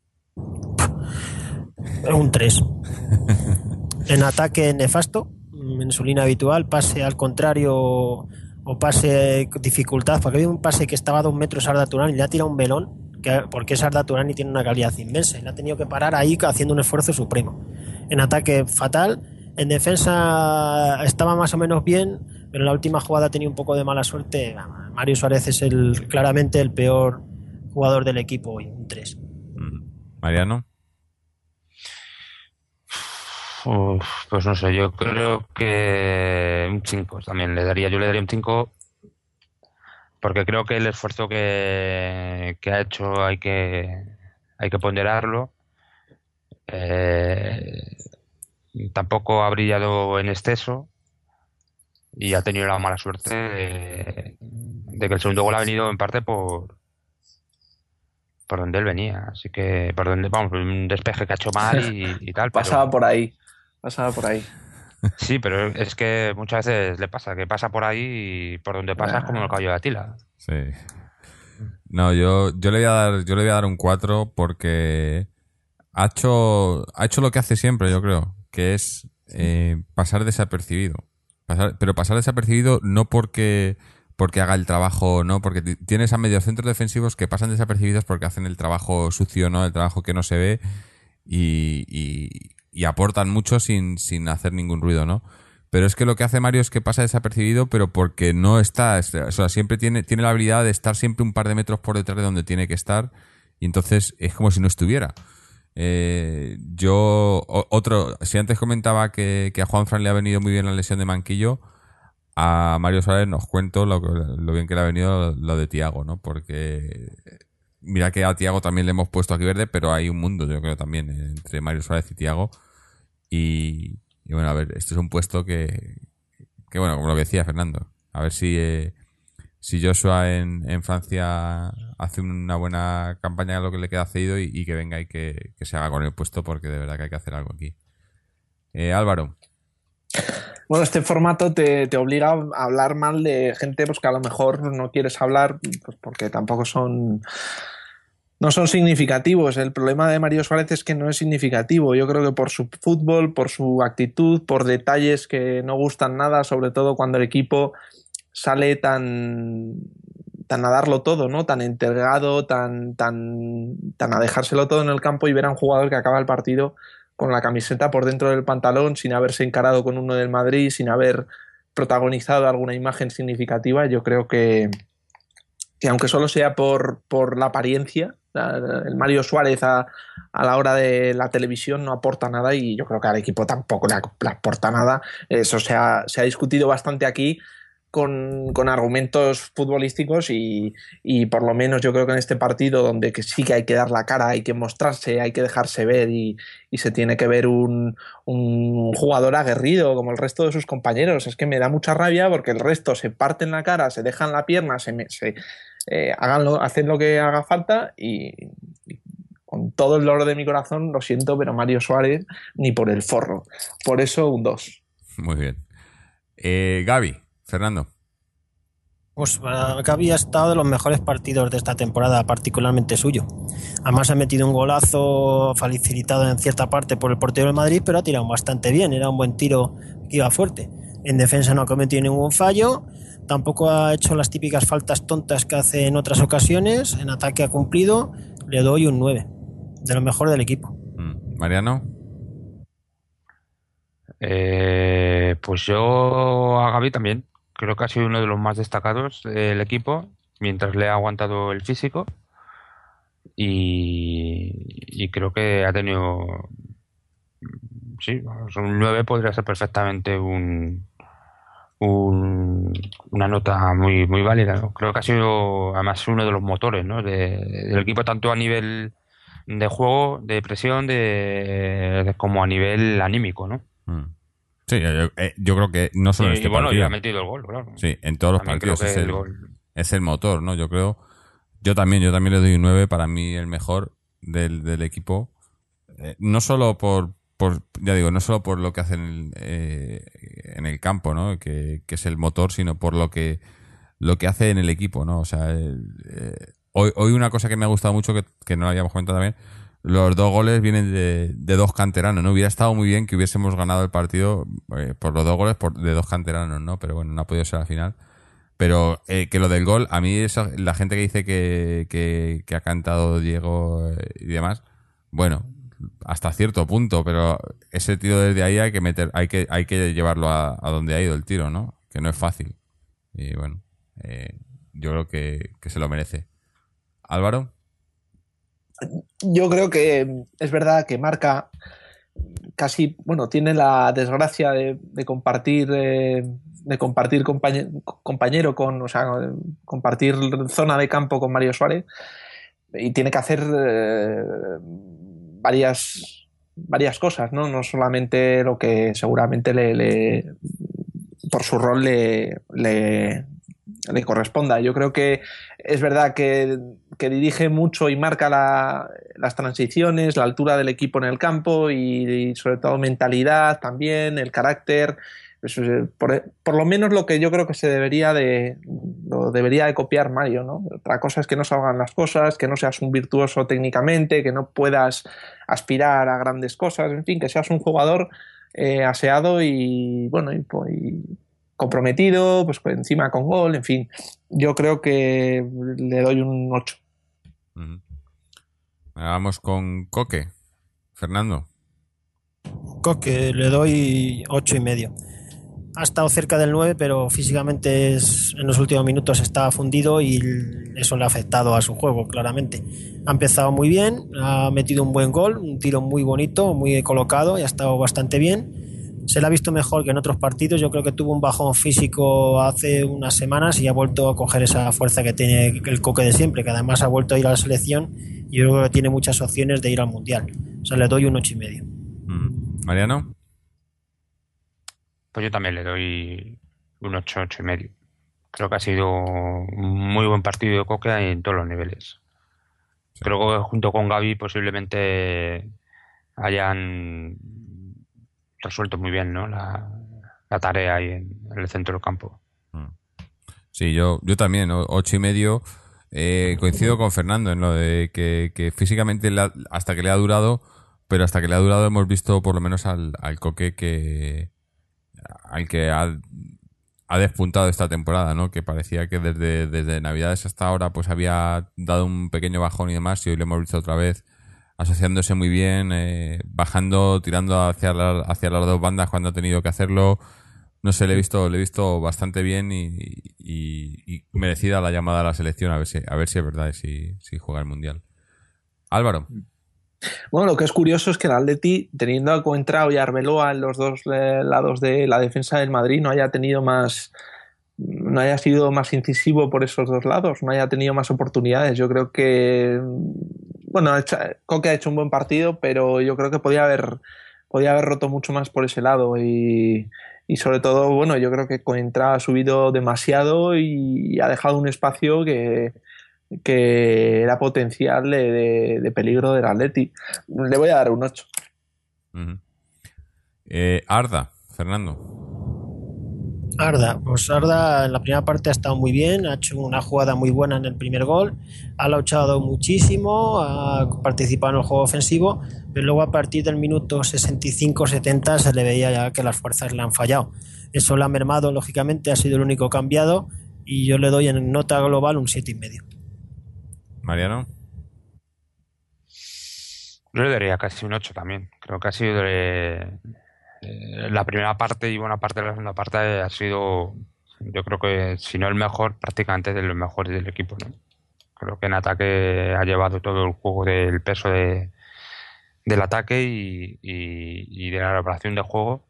Un tres. En ataque nefasto, en su línea habitual, pase al contrario o pase dificultad, porque había un pase que estaba a dos metros Arda Turán y le ha tirado un velón, que, porque es Arda Turán y tiene una calidad inmensa, y le ha tenido que parar ahí haciendo un esfuerzo supremo. En ataque fatal, en defensa estaba más o menos bien, pero en la última jugada ha tenido un poco de mala suerte. Mario Suárez es el claramente el peor jugador del equipo hoy, un tres. Mariano. Uf, pues no sé, yo creo que un cinco también le daría, yo le daría un cinco porque creo que el esfuerzo que, que ha hecho hay que hay que ponderarlo. Eh, tampoco ha brillado en exceso y ha tenido la mala suerte de, de que el segundo gol ha venido en parte por por donde él venía, así que por donde, vamos, un despeje que ha hecho mal y, y tal. Pasaba pero... por ahí. Pasaba por ahí. Sí, pero es que muchas veces le pasa, que pasa por ahí y por donde pasa es como el caballo de Atila. Sí. No, yo, yo le voy a dar, yo le voy a dar un cuatro porque ha hecho, ha hecho lo que hace siempre, yo creo, que es eh, pasar desapercibido. Pasar, pero pasar desapercibido no porque, porque haga el trabajo, no, porque t- tienes a mediocentros defensivos que pasan desapercibidos porque hacen el trabajo sucio, ¿no? El trabajo que no se ve y, y, y aportan mucho sin, sin hacer ningún ruido, ¿no? Pero es que lo que hace Mario es que pasa desapercibido, pero porque no está, o sea, siempre tiene, tiene la habilidad de estar siempre un par de metros por detrás de donde tiene que estar, y entonces es como si no estuviera. Eh, yo, o, otro, si antes comentaba que, que a Juanfran le ha venido muy bien la lesión de Manquillo, a Mario Suárez nos cuento lo, lo bien que le ha venido lo de Thiago, ¿no? Porque mira que a Thiago también le hemos puesto aquí verde, pero hay un mundo, yo creo, también entre Mario Suárez y Thiago. Y, y bueno, a ver, este es un puesto que, que bueno, como lo que decía Fernando, a ver si, eh, si Joshua en, en Francia hace una buena campaña de lo que le queda cedido y, y que venga y que, que se haga con el puesto, porque de verdad que hay que hacer algo aquí. Eh, Álvaro. Bueno, este formato te, te obliga a hablar mal de gente pues, que a lo mejor no quieres hablar pues, porque tampoco son... No son significativos. El problema de Mario Suárez es que no es significativo. Yo creo que por su fútbol, por su actitud, por detalles que no gustan nada, sobre todo cuando el equipo sale tan, tan a darlo todo, ¿no? Tan entregado, tan, tan, tan a dejárselo todo en el campo y ver a un jugador que acaba el partido con la camiseta por dentro del pantalón, sin haberse encarado con uno del Madrid, sin haber protagonizado alguna imagen significativa. Yo creo que, que aunque solo sea por, por la apariencia, el Mario Suárez a, a la hora de la televisión no aporta nada y yo creo que al equipo tampoco le, le aporta nada. Eso se ha, se ha discutido bastante aquí con, con argumentos futbolísticos y, y por lo menos yo creo que en este partido donde que sí que hay que dar la cara, hay que mostrarse, hay que dejarse ver y, y se tiene que ver un, un jugador aguerrido como el resto de sus compañeros. Es que me da mucha rabia porque el resto se parten la cara, se dejan la pierna, se... Me, se Eh, háganlo, hacen lo que haga falta y, y con todo el dolor de mi corazón lo siento, pero Mario Suárez ni por el forro. Por eso un dos. Muy bien. Eh, Gaby, Fernando. Pues uh, Gavi ha estado de los mejores partidos de esta temporada, particularmente suyo. Además ha metido un golazo facilitado en cierta parte por el portero del Madrid, pero ha tirado bastante bien, era un buen tiro que iba fuerte. En defensa no ha cometido ningún fallo, tampoco ha hecho las típicas faltas tontas que hace en otras ocasiones, en ataque ha cumplido, le doy un nueve, de lo mejor del equipo. Mariano. Eh, pues yo a Gavi también. Creo que ha sido uno de los más destacados del equipo, mientras le ha aguantado el físico. Y, y creo que ha tenido... Sí, un nueve podría ser perfectamente un, un una nota muy muy válida, ¿no? Creo que ha sido además uno de los motores, ¿no? de, del equipo, tanto a nivel de juego, de presión, de, de como a nivel anímico, ¿no? Mm. Sí, yo, yo creo que no solo y, en este y bueno, partido. Y ha metido el gol, claro. Sí, en todos los También partidos creo es que el, el gol... es el motor, ¿no? Yo creo. Yo también, yo también le doy un nueve, para mí el mejor del, del equipo. Eh, no solo por, por, ya digo, no solo por lo que hace en el, eh, en el campo, ¿no? Que, que es el motor, sino por lo que, lo que hace en el equipo, ¿no? O sea, el, eh, hoy, hoy una cosa que me ha gustado mucho, que, que no lo habíamos comentado también, los dos goles vienen de, de dos canteranos, ¿no? Hubiera estado muy bien que hubiésemos ganado el partido eh, por los dos goles por, de dos canteranos, ¿no? Pero bueno, no ha podido ser al final. Pero eh, que lo del gol, a mí esa, la gente que dice que, que, que ha cantado Diego eh, y demás, bueno, hasta cierto punto, pero ese tiro desde ahí hay que meter, hay que, hay que llevarlo a, a donde ha ido el tiro, ¿no? Que no es fácil. Y bueno, eh, yo creo que, que se lo merece. Álvaro. Yo creo que es verdad que Marca casi, bueno, tiene la desgracia de, de compartir eh, de compartir compañero, compañero con, o sea, compartir zona de campo con Mario Suárez, y tiene que hacer eh, varias varias cosas, ¿no? No solamente lo que seguramente le, le por su rol le, le le corresponda. Yo creo que es verdad que, que dirige mucho y marca la, las transiciones, la altura del equipo en el campo y, y sobre todo mentalidad también, el carácter. Eso es, por, por lo menos lo que yo creo que se debería de lo debería de copiar Mario, ¿no? Otra cosa es que no salgan las cosas, que no seas un virtuoso técnicamente, que no puedas aspirar a grandes cosas, en fin, que seas un jugador eh, aseado y bueno y, y comprometido, pues encima con gol, en fin. Yo creo que le doy un ocho. Uh-huh. Vamos con Coque. Fernando. Coque, le doy ocho y medio. Ha estado cerca del nueve, pero físicamente es, en los últimos minutos estaba fundido y eso le ha afectado a su juego, claramente. Ha empezado muy bien, ha metido un buen gol, un tiro muy bonito, muy colocado y ha estado bastante bien. Se le ha visto mejor que en otros partidos. Yo creo que tuvo un bajón físico hace unas semanas y ha vuelto a coger esa fuerza que tiene el Coque de siempre, que además ha vuelto a ir a la selección y yo creo que tiene muchas opciones de ir al Mundial. O sea, le doy un ocho y medio. Mm. ¿Mariano? Pues yo también le doy un ocho, ocho y medio. Creo que ha sido un muy buen partido de Coque en todos los niveles. Sí. Creo que junto con Gavi posiblemente hayan resuelto muy bien, ¿no? la, la tarea ahí en, en el centro del campo. Sí, yo, yo también, ocho y medio. Eh, coincido con Fernando en lo de que, que físicamente la, hasta que le ha durado, pero hasta que le ha durado hemos visto por lo menos al, al Coque que al que ha, ha despuntado esta temporada, ¿no? Que parecía que desde, desde Navidades hasta ahora pues había dado un pequeño bajón y demás, y hoy lo hemos visto otra vez asociándose muy bien, eh, bajando, tirando hacia, la, hacia las dos bandas cuando ha tenido que hacerlo. No sé, le he visto, le he visto bastante bien y, y, y merecida la llamada a la selección, a ver si, a ver si es verdad, si, si juega el Mundial. Álvaro. Bueno, lo que es curioso es que el Atleti, teniendo a Coentrao y a Arbeloa en los dos eh, lados de la defensa del Madrid, no haya tenido más, no haya sido más incisivo por esos dos lados, no haya tenido más oportunidades. Yo creo que, bueno, Coque ha hecho un buen partido, pero yo creo que podía haber, podía haber roto mucho más por ese lado y, y sobre todo, bueno, yo creo que Coentrao ha subido demasiado y ha dejado un espacio que que era potencial de, de, de peligro del Atleti. Le voy a dar un ocho. Uh-huh. eh, Arda, Fernando. Arda, pues Arda en la primera parte ha estado muy bien, ha hecho una jugada muy buena en el primer gol, ha luchado muchísimo, ha participado en el juego ofensivo, pero luego a partir del minuto sesenta y cinco setenta se le veía ya que las fuerzas le han fallado. Eso le ha mermado, lógicamente, ha sido el único cambiado y yo le doy en nota global un siete y medio. Mariano. Yo le daría casi un ocho también. Creo que ha sido de, eh, la primera parte y buena parte de la segunda parte ha sido, yo creo que si no el mejor, prácticamente de los mejores del equipo, ¿no? Creo que en ataque ha llevado todo el juego del peso de, del ataque y, y, y de la elaboración de juego,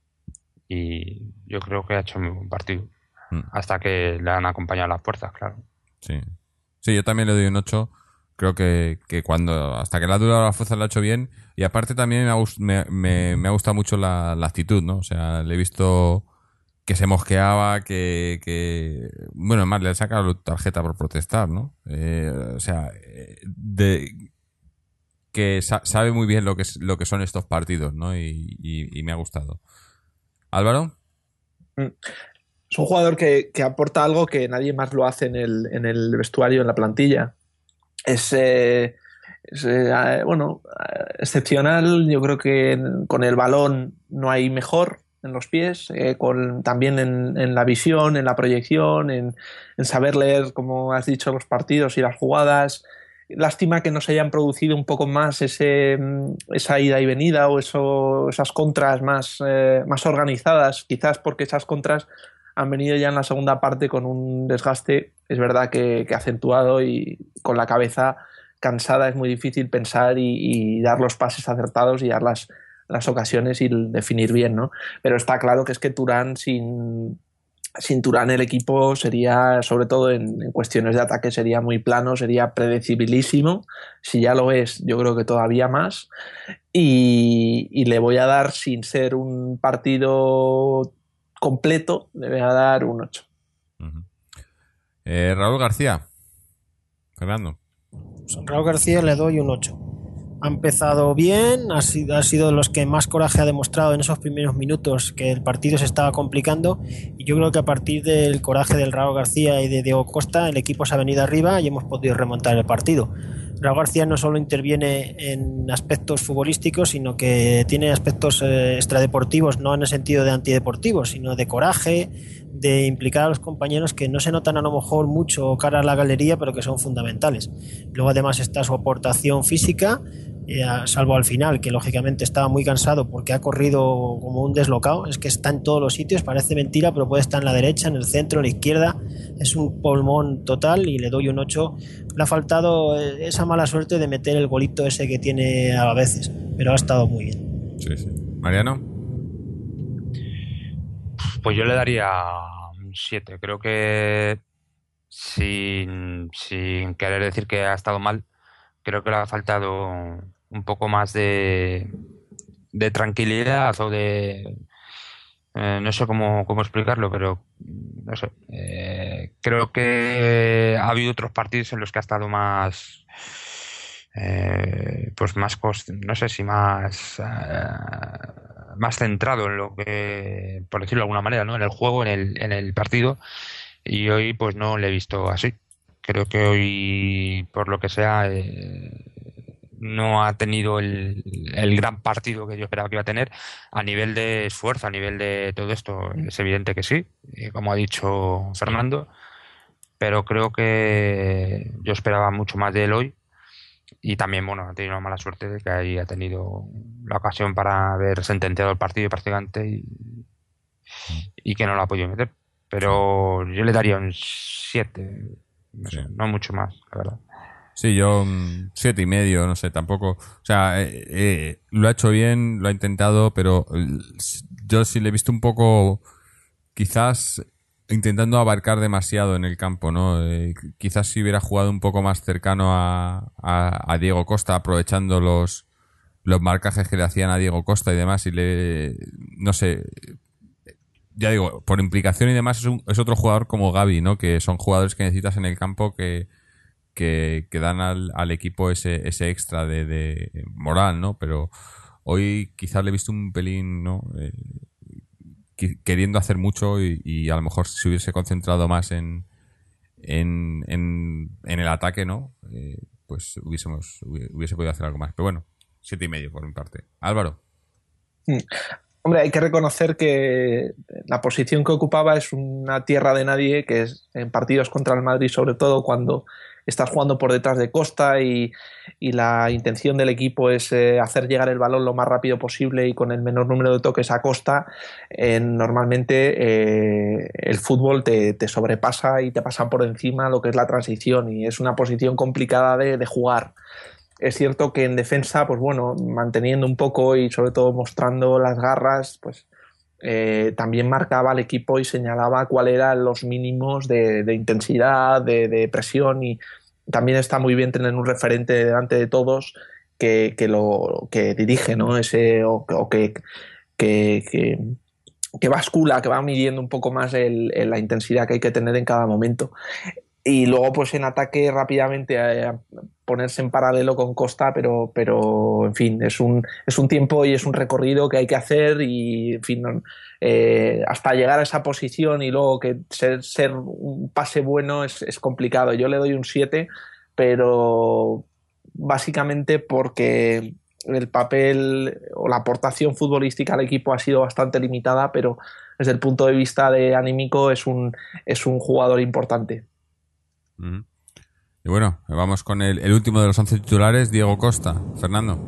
y yo creo que ha hecho un buen partido mm. hasta que le han acompañado las fuerzas, claro. Sí, sí, yo también le doy un ocho. Creo que, que cuando hasta que le ha durado la fuerza lo ha hecho bien, y aparte también me ha, me, me, me ha gustado mucho la, la actitud, ¿no? O sea, le he visto que se mosqueaba, que, que bueno, además le han sacado tarjeta por protestar, ¿no? Eh, o sea, de, que sa sabe muy bien lo que, es, lo que son estos partidos, ¿no? Y, y, y me ha gustado. ¿Álvaro? Es un jugador que, que aporta algo que nadie más lo hace en el, en el vestuario, en la plantilla. Es, eh, es eh, bueno, excepcional. Yo creo que con el balón no hay mejor en los pies, eh, con, también en, en la visión, en la proyección, en, en saber leer, como has dicho, los partidos y las jugadas. Lástima que no se hayan producido un poco más ese, esa ida y venida o eso, esas contras más, eh, más organizadas, quizás porque esas contras han venido ya en la segunda parte con un desgaste, es verdad que, que acentuado, y con la cabeza cansada es muy difícil pensar y, y dar los pases acertados y dar las, las ocasiones y definir bien, ¿no? Pero está claro que es que Turán sin, sin Turán el equipo sería, sobre todo en, en cuestiones de ataque, sería muy plano, sería predecibilísimo. Si ya lo es, yo creo que todavía más. Y, y le voy a dar, sin ser un partido completo, le voy a dar un ocho. Uh-huh. eh, Raúl García. Fernando. Raúl García le doy un ocho. Ha empezado bien, ha sido, ha sido de los que más coraje ha demostrado en esos primeros minutos, que el partido se estaba complicando, y yo creo que a partir del coraje del Raúl García y de Diego Costa el equipo se ha venido arriba y hemos podido remontar el partido. Raúl García no solo interviene en aspectos futbolísticos, sino que tiene aspectos eh, extradeportivos, no en el sentido de antideportivos, sino de coraje, de implicar a los compañeros, que no se notan a lo mejor mucho cara a la galería, pero que son fundamentales. Luego además está su aportación física, eh, salvo al final, que lógicamente estaba muy cansado porque ha corrido como un deslocado. Es que está en todos los sitios, parece mentira, pero puede estar en la derecha, en el centro, en la izquierda. Es un pulmón total y le doy un ocho. Le ha faltado esa mala suerte de meter el golito ese que tiene a veces, pero ha estado muy bien. Sí, sí. Mariano. Pues yo le daría un siete. Creo que sin, sin querer decir que ha estado mal, creo que le ha faltado un poco más de, de tranquilidad o de... Eh, no sé cómo, cómo explicarlo, pero no sé. Eh, creo que ha habido otros partidos en los que ha estado más... Eh, pues más... Cost, no sé si más... Eh, más centrado en lo que, por decirlo de alguna manera, ¿no? En el juego, en el, en el partido, y hoy pues no le he visto así. Creo que hoy, por lo que sea, eh, no ha tenido el, el gran partido que yo esperaba que iba a tener a nivel de esfuerzo, a nivel de todo esto. Es evidente que sí, como ha dicho Fernando, pero creo que yo esperaba mucho más de él hoy. Y también, bueno, ha tenido una mala suerte de que ahí ha tenido la ocasión para haber sentenciado el partido prácticamente y, y que no lo ha podido meter. Pero yo le daría un siete, no, sé, no mucho más, la verdad. Sí, yo un siete y medio, no sé, tampoco. O sea, eh, eh, lo ha hecho bien, lo ha intentado, pero yo sí le he visto un poco, quizás intentando abarcar demasiado en el campo, ¿no? Eh, quizás si hubiera jugado un poco más cercano a, a, a Diego Costa, aprovechando los, los marcajes que le hacían a Diego Costa y demás, y le, no sé, ya digo, por implicación y demás, es, un, es otro jugador como Gavi, ¿no? Que son jugadores que necesitas en el campo que, que, que dan al, al equipo ese, ese extra de, de moral, ¿no? Pero hoy quizás le he visto un pelín, ¿no? Eh, queriendo hacer mucho y, y a lo mejor si hubiese concentrado más en, en, en, en el ataque, ¿no? Eh, pues hubiésemos, hubiese podido hacer algo más. Pero bueno, siete y medio por mi parte. Álvaro. Mm. Hombre, hay que reconocer que la posición que ocupaba es una tierra de nadie, que es en partidos contra el Madrid, sobre todo cuando estás jugando por detrás de Costa y, y la intención del equipo es eh, hacer llegar el balón lo más rápido posible y con el menor número de toques a Costa. Eh, normalmente eh, el fútbol te, te sobrepasa y te pasa por encima lo que es la transición y es una posición complicada de, de jugar. Es cierto que en defensa, pues bueno, manteniendo un poco y sobre todo mostrando las garras, pues eh, también marcaba al equipo y señalaba cuáles eran los mínimos de, de intensidad, de, de presión y también está muy bien tener un referente delante de todos que, que lo que dirige, ¿no? Ese o, o que, que, que, que bascula, que va midiendo un poco más el, el, la intensidad que hay que tener en cada momento. Y luego pues en ataque rápidamente a ponerse en paralelo con Costa, pero, pero en fin, es un, es un tiempo y es un recorrido que hay que hacer y en fin, eh, hasta llegar a esa posición y luego que ser, ser un pase bueno es, es complicado. Yo le doy un siete, pero básicamente porque el papel o la aportación futbolística al equipo ha sido bastante limitada, pero desde el punto de vista de anímico es un, es un jugador importante. Mm. Y bueno, vamos con el, el último de los once titulares, Diego Costa. Fernando.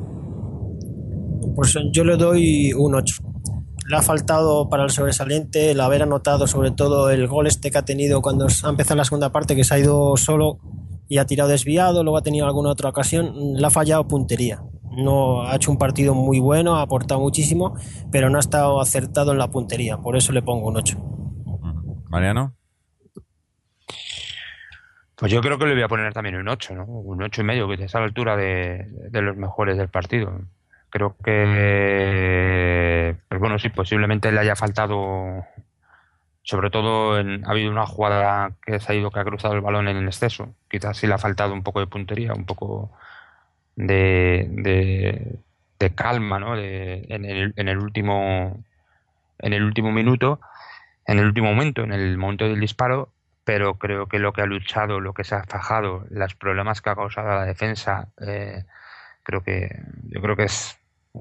Pues yo le doy un ocho. Le ha faltado para el sobresaliente el haber anotado sobre todo el gol este que ha tenido cuando ha empezado la segunda parte, que se ha ido solo y ha tirado desviado, luego ha tenido alguna otra ocasión, le ha fallado puntería. No ha hecho un partido muy bueno, ha aportado muchísimo, pero no ha estado acertado en la puntería, por eso le pongo un ocho. Mariano. Pues yo creo que le voy a poner también un ocho, ¿no? Un ocho y medio, que está a la altura de, de los mejores del partido. Creo que, pues bueno, sí, posiblemente le haya faltado, sobre todo en, ha habido una jugada que se ha ido, que ha cruzado el balón en el exceso. Quizás sí le ha faltado un poco de puntería, un poco de, de, de calma, ¿no? De, en, el, en el último, en el último minuto, en el último momento, en el momento del disparo. Pero creo que lo que ha luchado, lo que se ha fajado, los problemas que ha causado la defensa, eh, creo que yo creo que es,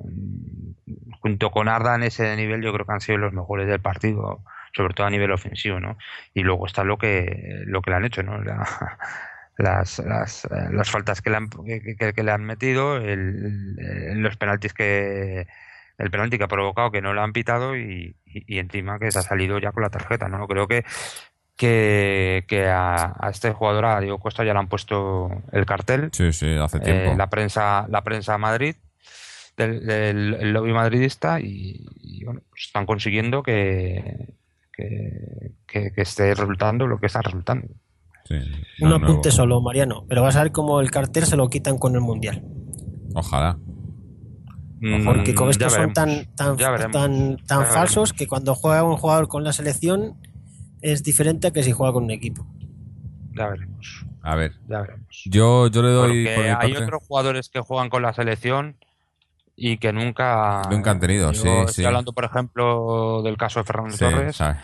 junto con Arda en ese nivel, yo creo que han sido los mejores del partido, sobre todo a nivel ofensivo, ¿no? Y luego está lo que lo que le han hecho, ¿no? La, las, las, las faltas que le han, que, que, que le han metido, el, el, los penaltis que el penalti que ha provocado que no lo han pitado y, y, y encima que se ha salido ya con la tarjeta, ¿no? Creo que que, que a, a este jugador, a Diego Costa, ya le han puesto el cartel. Sí, sí, hace tiempo. Eh, la prensa, la prensa Madrid, del, del el lobby madridista, y, y bueno, pues están consiguiendo que, que, que, que esté resultando lo que está resultando. Sí, Un no, apunte no. solo, Mariano, pero vas a ver cómo el cartel se lo quitan con el Mundial. Ojalá. Porque con estos son veremos, tan tan, veremos, tan, tan falsos veremos. que cuando juega un jugador con la selección es diferente a que si juega con un equipo. Ya veremos. A ver. Ya veremos. Yo, yo le doy. Porque Por mi hay parte, otros jugadores que juegan con la selección y que nunca. Nunca han tenido, yo sí, Estoy sí. hablando, por ejemplo, del caso de Fernando Sí, Torres. sabe.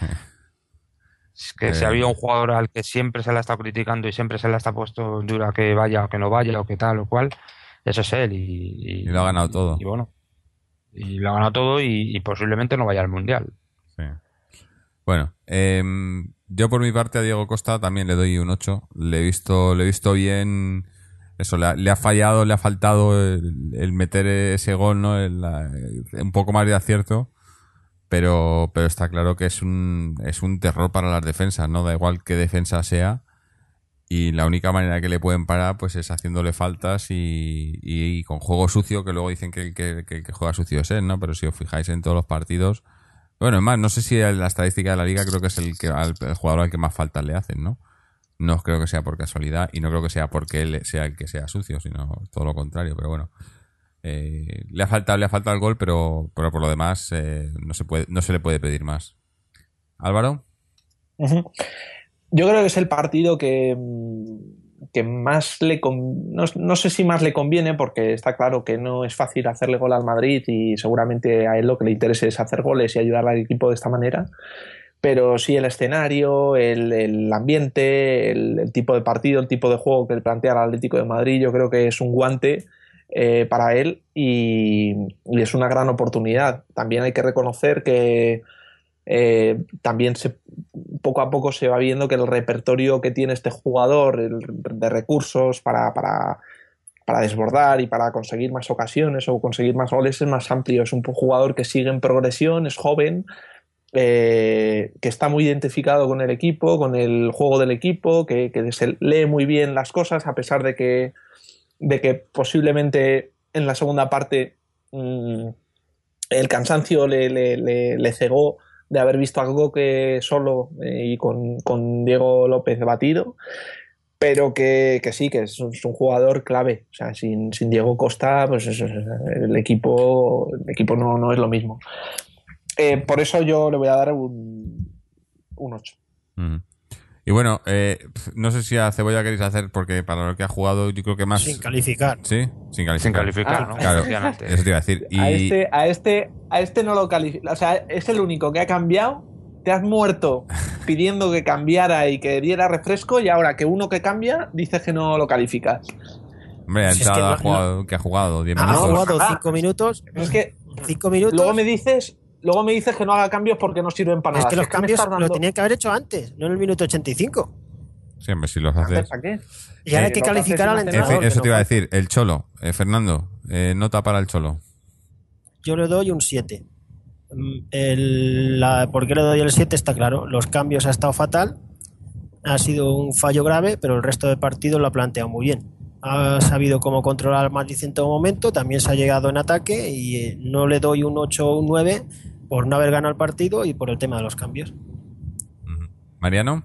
Que Eh, si había un jugador al que siempre se le ha estado criticando y siempre se le ha estado puesto dura que vaya o que no vaya o que tal o cual, eso es él. Y, Y lo ha ganado todo. Y, bueno, y lo ha ganado todo y, y posiblemente no vaya al Mundial. Sí. Bueno, eh, yo por mi parte a Diego Costa también le doy un ocho. Le he visto, le he visto bien. Eso, le ha, le ha fallado, le ha faltado el, el meter ese gol, ¿no? El, la- un poco más de acierto. Pero, pero está claro que es un, es un terror para las defensas, ¿no? Da igual qué defensa sea. Y la única manera que le pueden parar pues es haciéndole faltas y, y, y con juego sucio, que luego dicen que el que, que, que juega sucio es él, ¿no? Pero si os fijáis en todos los partidos... Bueno, es más, no sé si en la estadística de la liga creo que es el, que, al- el jugador al que más faltas le hacen, ¿no? No creo que sea por casualidad y no creo que sea porque él sea el que sea sucio, sino todo lo contrario, pero bueno. Eh, le ha faltado, le ha faltado el gol, pero, pero por lo demás eh, no se puede, no se le puede pedir más. ¿Álvaro? Uh-huh. Yo creo que es el partido que, que más le con... no, no sé si más le conviene, porque está claro que no es fácil hacerle gol al Madrid y seguramente a él lo que le interesa es hacer goles y ayudar al equipo de esta manera, pero sí el escenario, el, el ambiente, el, el tipo de partido, el tipo de juego que plantea el Atlético de Madrid, yo creo que es un guante eh, para él y, y es una gran oportunidad. También hay que reconocer que Eh, también se, poco a poco se va viendo que el repertorio que tiene este jugador el, de recursos para, para, para desbordar y para conseguir más ocasiones o conseguir más goles es más amplio. Es un jugador que sigue en progresión, es joven, eh, que está muy identificado con el equipo, con el juego del equipo, que, que se lee muy bien las cosas a pesar de que, de que posiblemente en la segunda parte mmm, el cansancio le, le, le, le cegó de haber visto algo que solo eh, y con, con Diego López batido, pero que, que sí, que es un, es un jugador clave. O sea, sin, sin Diego Costa, pues es, el equipo, el equipo no, no es lo mismo. Eh, por eso yo le voy a dar un, un ocho. Mm. Y bueno, eh, no sé si a Cebolla queréis hacer, porque para lo que ha jugado yo creo que más... Sin calificar. ¿Sí? Sin calificar. Sin calificar, Ah, ¿no? Claro, eso te iba a decir. Y... A, este, a, este, a este no lo califica. O sea, es el único que ha cambiado. Te has muerto pidiendo que cambiara y que diera refresco y ahora que uno que cambia dices que no lo calificas. Hombre, ha Si es entrado, que no- ha jugado, que ha jugado diez Ha minutos. jugado Ah. cinco minutos. Es que Cinco minutos. luego me dices, luego me dices que no haga cambios porque no sirven para Es nada. que Si los me cambios estás dando- lo tenían que haber hecho antes, no en el minuto ochenta y cinco. Siempre si los haces. ¿Para qué? Y ahora Eh, hay que lo que calificar al haces es En hacer fin, entrenador. eso que te iba a no decir. El Cholo, eh, Fernando, eh, nota para el Cholo. Yo le doy un siete. El, la, ¿Por qué le doy el siete? Está claro. Los cambios ha estado fatal. Ha sido un fallo grave, pero el resto del partido lo ha planteado muy bien. Ha sabido cómo controlar al Madrid en todo momento. También se ha llegado en ataque y eh, no le doy un ocho o un nueve por no haber ganado el partido y por el tema de los cambios. Ujú. Mariano.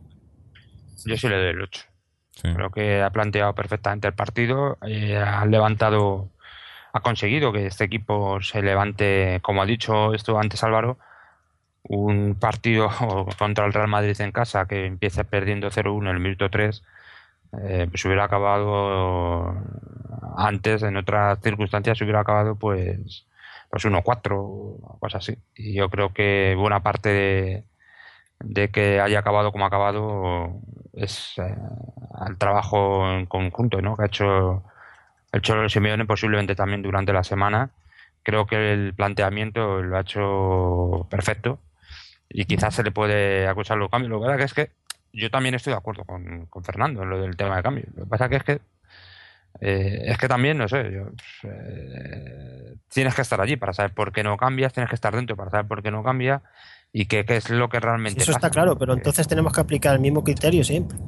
Yo sí le doy el ocho. Sí. Creo que ha planteado perfectamente el partido, eh, ha levantado, ha conseguido que este equipo se levante, como ha dicho esto antes Álvaro, un partido contra el Real Madrid en casa que empiece perdiendo cero uno en el minuto tres, eh, pues hubiera acabado antes, en otras circunstancias hubiera acabado pues, pues uno cuatro o cosas así. Y yo creo que buena parte de, de que haya acabado como ha acabado es eh, al trabajo en conjunto, ¿no?, que ha hecho el Cholo Simeone, posiblemente también durante la semana. Creo que el planteamiento lo ha hecho perfecto y quizás se le puede acusar los cambios. Lo que pasa que es que yo también estoy de acuerdo con, con Fernando en lo del tema de cambios. Lo que pasa que es que eh, es que también, no sé, yo, eh, tienes que estar allí para saber por qué no cambias, tienes que estar dentro para saber por qué no cambia y qué, qué es lo que realmente Eso pasa. está claro, pero Porque- entonces tenemos que aplicar el mismo criterio siempre.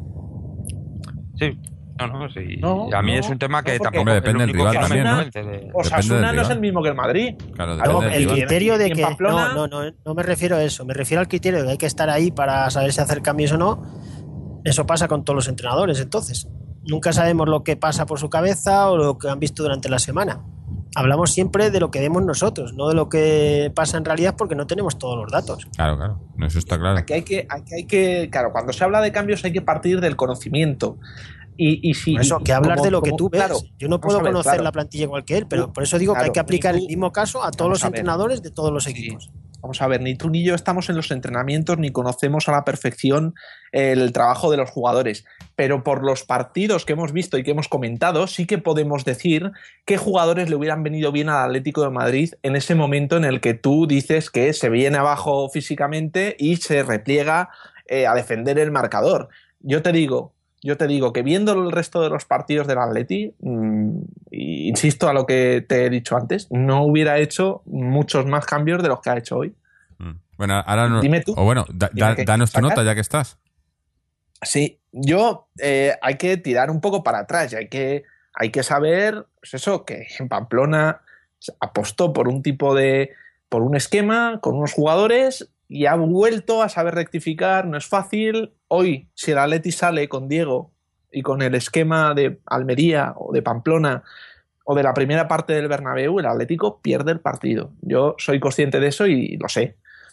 Sí, no, no, sí. No, a mí no, es un tema no, que porque- tampoco Hombre, es depende lo del único rival que me también, ¿no? convence de- Depende Osasuna del no es rival. el mismo que el Madrid. Claro, No, depende del el rival. criterio de Y en que Pamplona- no, no, no, no me refiero a eso, me refiero al criterio de que hay que estar ahí para saber si hacer cambios o no. Eso pasa con todos los entrenadores, entonces. Nunca sabemos lo que pasa por su cabeza o lo que han visto durante la semana. Hablamos siempre de lo que vemos nosotros, no de lo que pasa en realidad porque no tenemos todos los datos. Claro, claro. No, eso está claro. Aquí hay que, aquí hay que, claro, cuando se habla de cambios hay que partir del conocimiento. Y, y si, Por eso, y que hablar como- de lo que como- tú ves. claro, Yo no vamos puedo a ver, conocer claro. la plantilla igual que él, pero Tú- por eso digo que hay claro, que aplicar ni tú- el mismo caso a todos Vamos los a ver. entrenadores de todos los Sí. equipos. Vamos a ver, ni tú ni yo estamos en los entrenamientos ni conocemos a la perfección el trabajo de los jugadores, pero por los partidos que hemos visto y que hemos comentado, sí que podemos decir qué jugadores le hubieran venido bien al Atlético de Madrid en ese momento en el que tú dices que se viene abajo físicamente y se repliega eh, a defender el marcador. Yo te digo, yo te digo que viendo el resto de los partidos del Atleti, mmm, insisto a lo que te he dicho antes, no hubiera hecho muchos más cambios de los que ha hecho hoy. Mm. Bueno, ahora no. Dime tú. O bueno, da- Dime da- qué danos tu sacar. nota ya que estás. Sí, yo eh, hay que tirar un poco para atrás y hay que, hay que saber, pues eso, que en Pamplona apostó por un tipo de, por un esquema, con unos jugadores y ha vuelto a saber rectificar, no es fácil. Hoy, si el Atleti sale con Diego y con el esquema de Almería o de Pamplona o de la primera parte del Bernabéu, el Atlético pierde el partido. Yo soy consciente de eso y lo sé.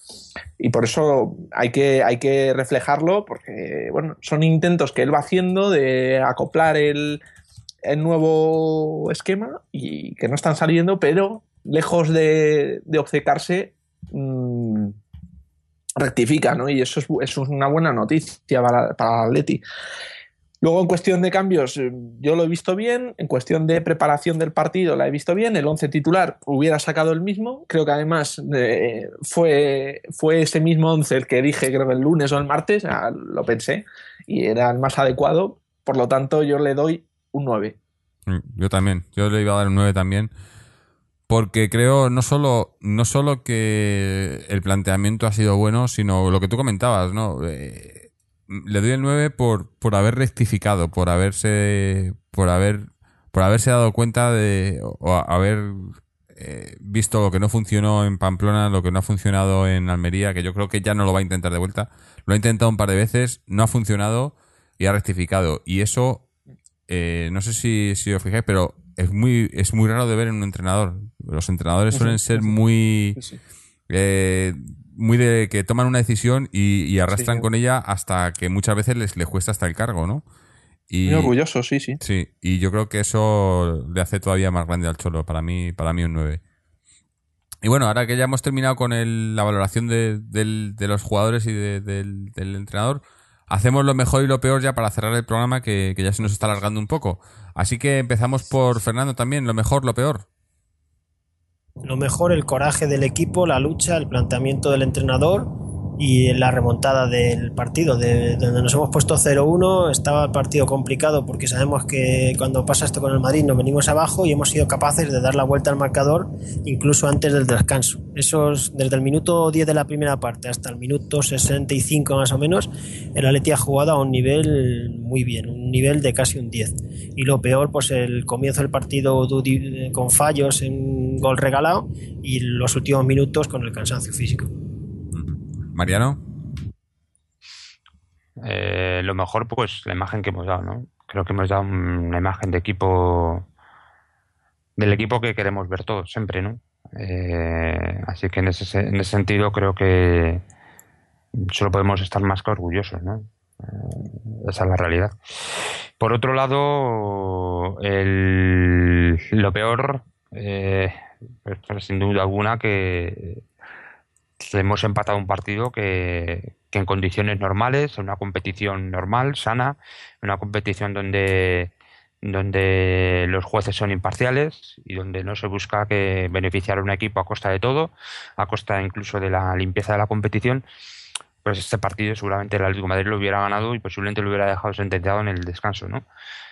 Y por eso hay que, hay que reflejarlo, porque bueno, son intentos que él va haciendo de acoplar el, el nuevo esquema y que no están saliendo, pero lejos de, de obcecarse, mmm, rectifica, ¿no? Y eso es, eso es una buena noticia para, para el Atleti. Luego, en cuestión de cambios, yo lo he visto bien. En cuestión de preparación del partido, la he visto bien. El once titular hubiera sacado el mismo. Creo que además eh, fue, fue ese mismo once el que dije, creo que el lunes o el martes, ah, lo pensé, y era el más adecuado. Por lo tanto, yo le doy un nueve. Yo también. Yo le iba a dar un nueve también. Porque creo no solo, no solo que el planteamiento ha sido bueno, sino lo que tú comentabas, ¿no? Eh, le doy el nueve por, por haber rectificado, por haberse, por haber, por haberse dado cuenta de, o haber eh, visto lo que no funcionó en Pamplona, lo que no ha funcionado en Almería, que yo creo que ya no lo va a intentar de vuelta. Lo ha intentado un par de veces, no ha funcionado y ha rectificado. Y eso, eh, no sé si, si os fijáis, pero es muy, es muy raro de ver en un entrenador. Los entrenadores suelen ser muy, eh, muy de que toman una decisión y, y arrastran sí, con ella hasta que muchas veces les, les cuesta hasta el cargo, ¿no? Y, muy orgulloso, sí, sí. Sí, y yo creo que eso le hace todavía más grande al Cholo. Para mí, para mí un nueve. Y bueno, ahora que ya hemos terminado con el, la valoración de, de, de los jugadores y de, de, del entrenador, hacemos lo mejor y lo peor ya para cerrar el programa, que, que ya se nos está alargando un poco. Así que empezamos por Fernando también, lo mejor, lo peor. Lo mejor, el coraje del equipo, la lucha, el planteamiento del entrenador y la remontada del partido. De donde nos hemos puesto cero uno, estaba el partido complicado porque sabemos que cuando pasa esto con el Madrid nos venimos abajo y hemos sido capaces de dar la vuelta al marcador incluso antes del descanso. Esos, desde el minuto diez de la primera parte hasta el minuto sesenta y cinco más o menos, el Atleti ha jugado a un nivel muy bien, un nivel de casi un diez. Y lo peor, pues el comienzo del partido con fallos en gol regalado y los últimos minutos con el cansancio físico. Mariano. Eh, lo mejor, pues la imagen que hemos dado, ¿no? Creo que hemos dado una imagen de equipo, del equipo que queremos ver todos siempre, ¿no? Eh, así que en ese, en ese sentido creo que solo podemos estar más que orgullosos, ¿no? Eh, esa es la realidad. Por otro lado, el, lo peor, eh, pues, sin duda alguna, que hemos empatado un partido que, que en condiciones normales, en una competición normal, sana, en una competición donde, donde los jueces son imparciales y donde no se busca que beneficiar a un equipo a costa de todo, a costa incluso de la limpieza de la competición, pues este partido seguramente el Atlético de Madrid lo hubiera ganado y posiblemente lo hubiera dejado sentenciado en el descanso, ¿no?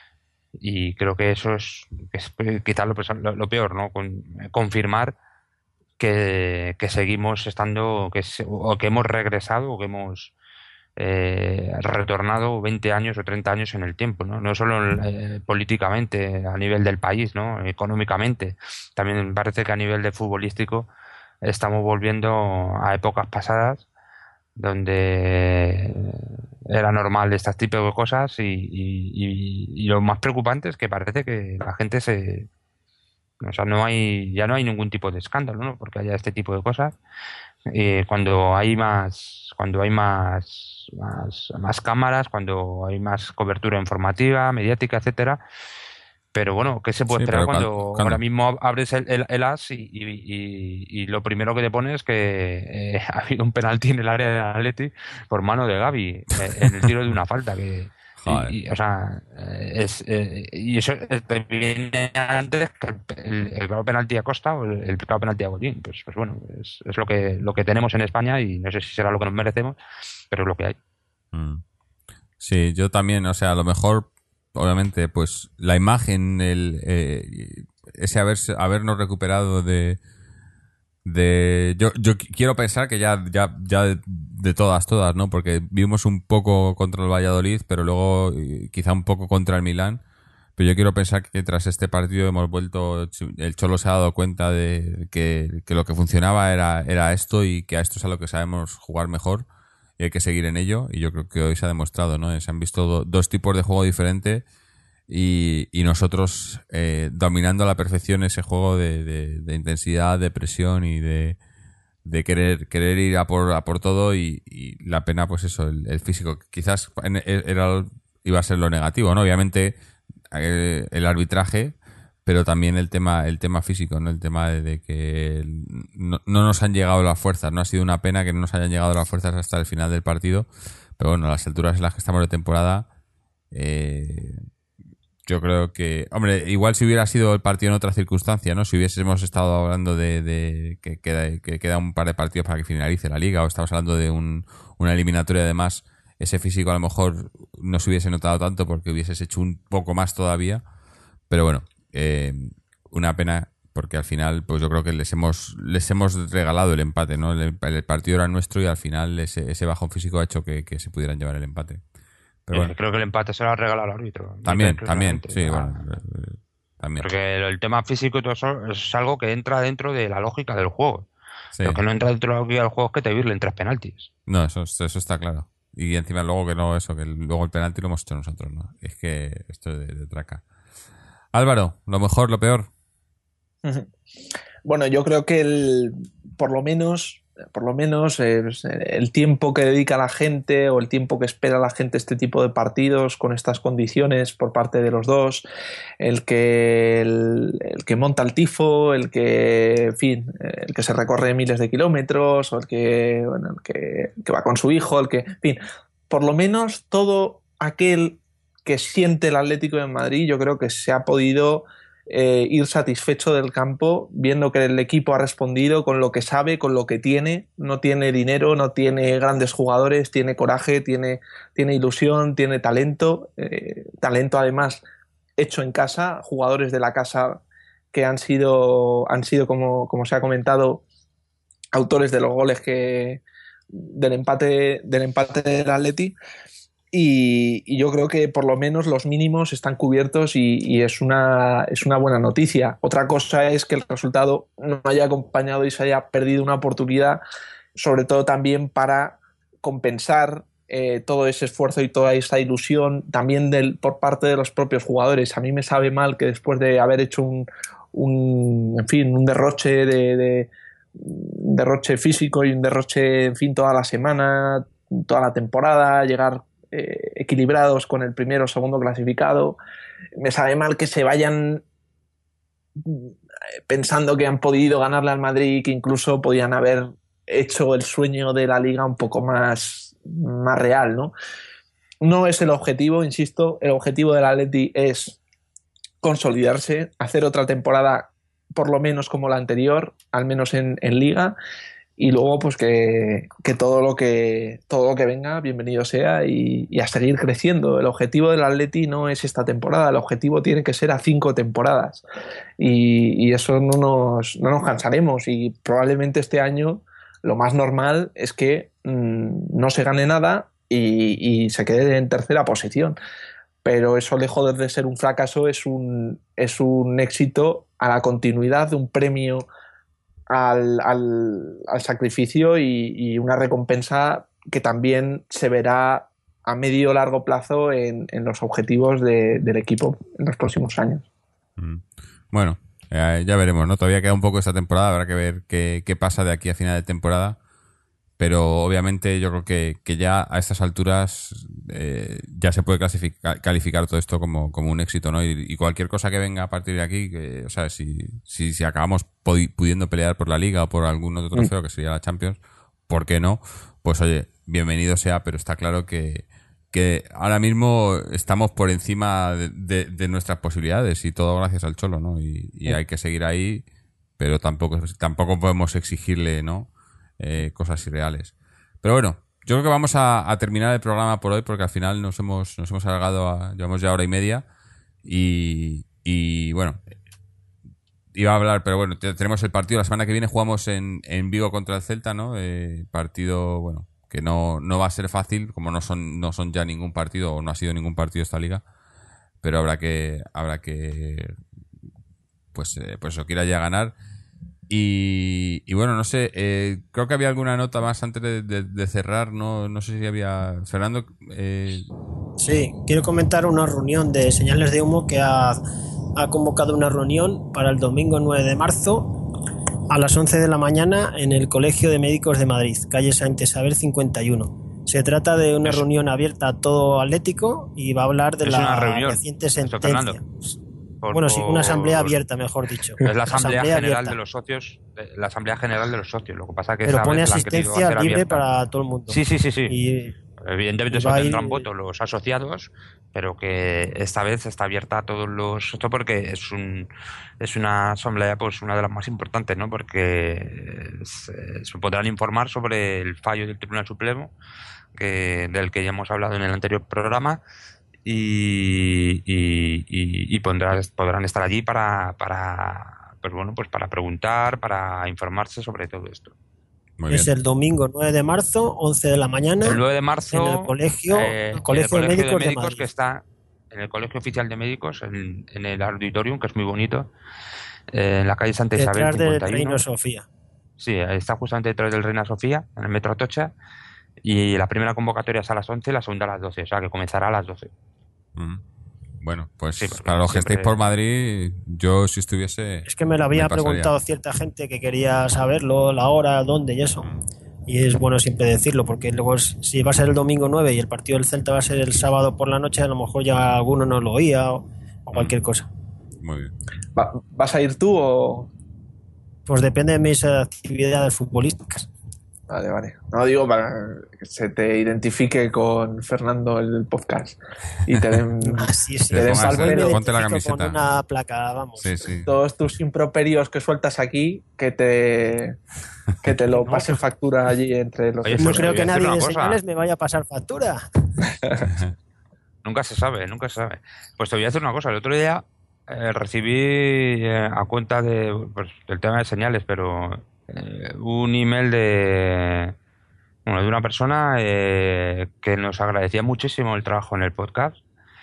Y creo que eso es, es quizás lo, lo, lo peor, ¿no? Con, confirmar Que, que seguimos estando, que, o que hemos regresado, o que hemos eh, retornado veinte años o treinta años en el tiempo, ¿no? No solo eh, políticamente, a nivel del país, ¿no? Económicamente. También me parece que a nivel de futbolístico estamos volviendo a épocas pasadas donde era normal este tipo de cosas y, y, y, y lo más preocupante es que parece que la gente se... O sea, no hay, ya no hay ningún tipo de escándalo, ¿no? Porque haya este tipo de cosas. Eh, cuando hay más, cuando hay más, más, más cámaras, cuando hay más cobertura informativa, mediática, etcétera. Pero bueno, ¿qué se puede sí, esperar cuando, cuando ahora mismo abres el, el, el as y, y, y, y lo primero que te pone es que eh, ha habido un penalti en el área de Atleti por mano de Gavi eh, en el tiro de una falta que Y, y, o sea, es, eh, y eso te viene antes que el, el claro penalti a Costa o el, el claro penalti a Godín. Pues, pues bueno, es, es lo que lo que tenemos en España y no sé si será lo que nos merecemos, pero es lo que hay. Sí, yo también, o sea, a lo mejor, obviamente, pues la imagen, el eh, ese haber, habernos recuperado de de yo yo quiero pensar que ya ya ya de, de todas todas, ¿no? Porque vimos un poco contra el Valladolid, pero luego quizá un poco contra el Milán, pero yo quiero pensar que tras este partido hemos vuelto, el Cholo se ha dado cuenta de que, que lo que funcionaba era era esto y que a esto es a lo que sabemos jugar mejor y hay que seguir en ello, y yo creo que hoy se ha demostrado, ¿no? Se han visto do, dos tipos de juego diferentes y, y nosotros eh, dominando a la perfección ese juego de, de, de intensidad, de presión y de de querer querer ir a por, a por todo y, y la pena, pues eso, el, el físico. Quizás en- era iba a ser lo negativo, ¿no? Obviamente eh, el arbitraje, pero también el tema el tema físico, ¿no? El tema de, de que no, no nos han llegado las fuerzas. No ha sido una pena que no nos hayan llegado las fuerzas hasta el final del partido, pero bueno, a las alturas en las que estamos de temporada, eh, yo creo que, hombre, igual si hubiera sido el partido en otra circunstancia, ¿no? Si hubiésemos estado hablando de, de que, queda, que queda un par de partidos para que finalice la liga, o estamos hablando de un, una eliminatoria, además, ese físico a lo mejor no se hubiese notado tanto porque hubieses hecho un poco más todavía. Pero bueno, eh, una pena porque al final, pues yo creo que les hemos les hemos regalado el empate, ¿no? El, el partido era nuestro y al final ese, ese bajón físico ha hecho que, que se pudieran llevar el empate. Pero bueno, Eh, creo que el empate se lo ha regalado al árbitro. también, Creo también, claramente. sí, Ah, bueno, eh, también. Porque el, el tema físico y todo eso es algo que entra dentro de la lógica del juego. Sí. Lo que no entra dentro de la lógica del juego es que te virlen tres penaltis. No, eso, eso está claro. Y encima luego que no, eso, que el- luego el penalti lo hemos hecho nosotros, ¿no? Es que esto es de, de traca. Álvaro, lo mejor, lo peor. Ujú. Bueno, yo creo que el, por lo menos, por lo menos eh, pues, eh, el tiempo que dedica la gente o el tiempo que espera la gente este tipo de partidos con estas condiciones por parte de los dos, el que el, el que monta el tifo, el que, en fin, eh, el que se recorre miles de kilómetros o el que, bueno, el que, que va con su hijo, el que, en fin, por lo menos todo aquel que siente el Atlético de Madrid, yo creo que se ha podido eh, ir satisfecho del campo, viendo que el equipo ha respondido con lo que sabe, con lo que tiene. No tiene dinero, no tiene grandes jugadores, tiene coraje, tiene, tiene ilusión, tiene talento. Eh, talento además hecho en casa, jugadores de la casa que han sido, han sido como, como se ha comentado, autores de los goles que, del empate, del empate del Atleti. Y, y yo creo que por lo menos los mínimos están cubiertos y, y es, una, es una buena noticia. Otra cosa es que el resultado no haya acompañado y se haya perdido una oportunidad, sobre todo también para compensar eh, todo ese esfuerzo y toda esa ilusión también del, por parte de los propios jugadores. A mí me sabe mal que después de haber hecho un, un en fin, un derroche de, de un derroche físico y un derroche, en fin, toda la semana, toda la temporada, llegar Eh, equilibrados con el primero o segundo clasificado. Me sabe mal que se vayan pensando que han podido ganarle al Madrid, que incluso podían haber hecho el sueño de la liga un poco más, más real, ¿no? No es el objetivo, insisto, el objetivo del Atleti es consolidarse, hacer otra temporada por lo menos como la anterior, al menos en, en liga, y luego pues que, que todo lo que todo lo que venga bienvenido sea y, y a seguir creciendo. El objetivo del Atleti no es esta temporada, el objetivo tiene que ser a cinco temporadas y, y eso no nos, no nos cansaremos, y probablemente este año lo más normal es que mmm, no se gane nada y, y se quede en tercera posición, pero eso, lejos de ser un fracaso, es un, es un éxito a la continuidad, un premio Al, al, al sacrificio y, y una recompensa que también se verá a medio o largo plazo en, en los objetivos de, del equipo en los próximos años. Bueno, eh, ya veremos, ¿no? Todavía queda un poco esta temporada, habrá que ver qué, qué pasa de aquí a final de temporada, pero obviamente yo creo que, que ya a estas alturas eh, ya se puede clasificar, calificar todo esto como, como un éxito, ¿no? Y, y cualquier cosa que venga a partir de aquí, que, o sea, si, si, si acabamos pudiendo pelear por la Liga o por algún otro trofeo, mm. que sería la Champions, ¿por qué no? Pues oye, bienvenido sea, pero está claro que, que ahora mismo estamos por encima de, de, de nuestras posibilidades y todo gracias al Cholo, ¿no? Y, y sí. Hay que seguir ahí, pero tampoco, tampoco podemos exigirle, ¿no? Eh, cosas irreales. Pero bueno, yo creo que vamos a, a terminar el programa por hoy, porque al final nos hemos nos hemos alargado a, llevamos ya hora y media y, y bueno, iba a hablar, pero bueno, tenemos el partido la semana que viene, jugamos en, en Vigo contra el Celta, ¿no? Eh, partido, bueno, que no, no va a ser fácil, como no son no son ya ningún partido o no ha sido ningún partido esta liga, pero habrá que habrá que pues eh, pues eso, quiera ya ganar. Y, y bueno, no sé, eh, creo que había alguna nota más antes de, de, de cerrar, no, no sé si había... Fernando... Eh... Sí, quiero comentar una reunión de Señales de Humo que ha, ha convocado una reunión para el domingo nueve de marzo A las once de la mañana en el Colegio de Médicos de Madrid, calle Sáenz Isabel cincuenta y uno. Se trata de una Es- reunión abierta a todo Atlético y va a hablar de Es una la reunión, reciente eso, sentencia. Fernando. Por- Bueno, sí, una asamblea por- abierta, mejor dicho. Es la Asamblea, General abierta. de los Socios, eh, la Asamblea General de los Socios. Lo que pasa que Pero esta pone vez la han querido asistencia hacer libre abierta. para todo el mundo. Sí, sí, sí, sí. Y Evidentemente y solo va a ir- tendrán voto los asociados, pero que esta vez está abierta a todos los... Esto porque es un es una asamblea, pues una de las más importantes, ¿no? Porque se, se podrán informar sobre el fallo del Tribunal Supremo, que, del que ya hemos hablado en el anterior programa, y, y, y, y pondrán, podrán estar allí para, para, pues bueno, pues para preguntar, para informarse sobre todo esto. Muy es bien. el domingo nueve de marzo, once de la mañana. El nueve de marzo, en el colegio- eh, el Colegio en el de Colegio Médicos de Madrid. que está en el Colegio Oficial de Médicos, en, en el auditorium, que es muy bonito, eh, en la calle Santa Isabel Detrás del cincuenta y uno. Reino Sofía. Sí, está justamente detrás del Reina Sofía, en el Metro Atocha, y la primera convocatoria es a las once y la segunda a las doce, o sea que comenzará a las doce. Mm. Bueno, pues Sí, porque para los que siempre- estéis por Madrid, yo si estuviese... Es que me lo había me pasaría. preguntado cierta gente que quería saberlo, la hora, dónde y eso. Y es bueno siempre decirlo, porque luego es- si va a ser el domingo nueve y el partido del Celta va a ser el sábado por la noche, a lo mejor ya alguno no lo oía o, o cualquier cosa. Muy bien. Va- ¿Vas a ir tú o...? Pues depende de mis actividades futbolísticas. Vale, vale. No digo para que se te identifique con Fernando el podcast y te den Así es. Te den pongas- pal pelo. ponte la Con camiseta. una placa, vamos. Sí, sí. todos tus improperios que sueltas aquí, que te, que te lo No, pasen factura allí entre los... Oye, No pues, creo voy que a decir nadie una de cosa. señales me vaya a pasar factura. Nunca se sabe, nunca se sabe. Pues te voy a decir una cosa. El otro día eh, recibí eh, a cuenta de, pues, del tema de señales, pero eh, un email de, bueno, de una persona eh, que nos agradecía muchísimo el trabajo en el podcast.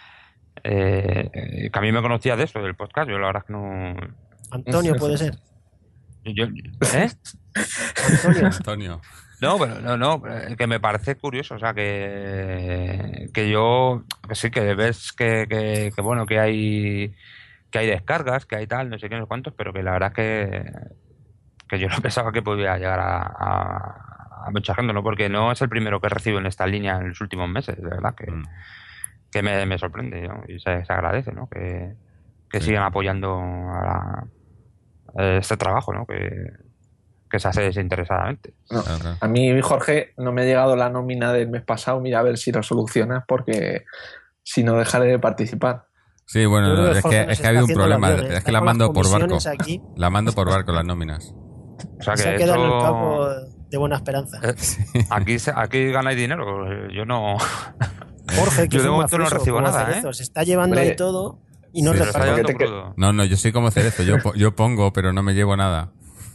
Eh, eh, que a mí me conocía de esto, del podcast. Yo la verdad es que no... Antonio puede ser. Yo, ¿eh? Antonio. Antonio. No, pero no, no, eh, que me parece curioso, o sea, que, que yo, que sí, que ves que, que, que, bueno, que hay que hay descargas, que hay tal, no sé qué, no sé cuántos, pero que la verdad es que, que yo no pensaba que podía llegar a, a, a mucha gente, ¿no? Porque no es el primero que recibo en esta línea en los últimos meses, de verdad, que, Mm. que me, me sorprende, ¿no? Y se, se agradece, ¿no? Que, que Sí. sigan apoyando a la- este trabajo, ¿no? Que, que se hace desinteresadamente. No. Claro, claro. A mí, Jorge, no me ha llegado la nómina del mes pasado. Mira a ver si lo solucionas, porque si no dejaré de participar. Sí, bueno, Yo creo no, es Jorge que, nos es que ha está habido un haciendo el problema. avión, ¿eh? Es Está que la con las mando por barco. comisiones aquí. La mando por barco las nóminas. O sea Se que ha quedado en el esto- campo de buena esperanza. Eh, Aquí, se- aquí ganáis dinero, yo no. Jorge, que Yo es de un momento no mafioso, recibo como nada, Cerezo, ¿eh? se está llevando Hombre, ahí todo y no sí, Lo está está reparte. llevando que te- crudo. No, no, yo soy como Cerezo. Yo, po- yo pongo, pero no me llevo nada.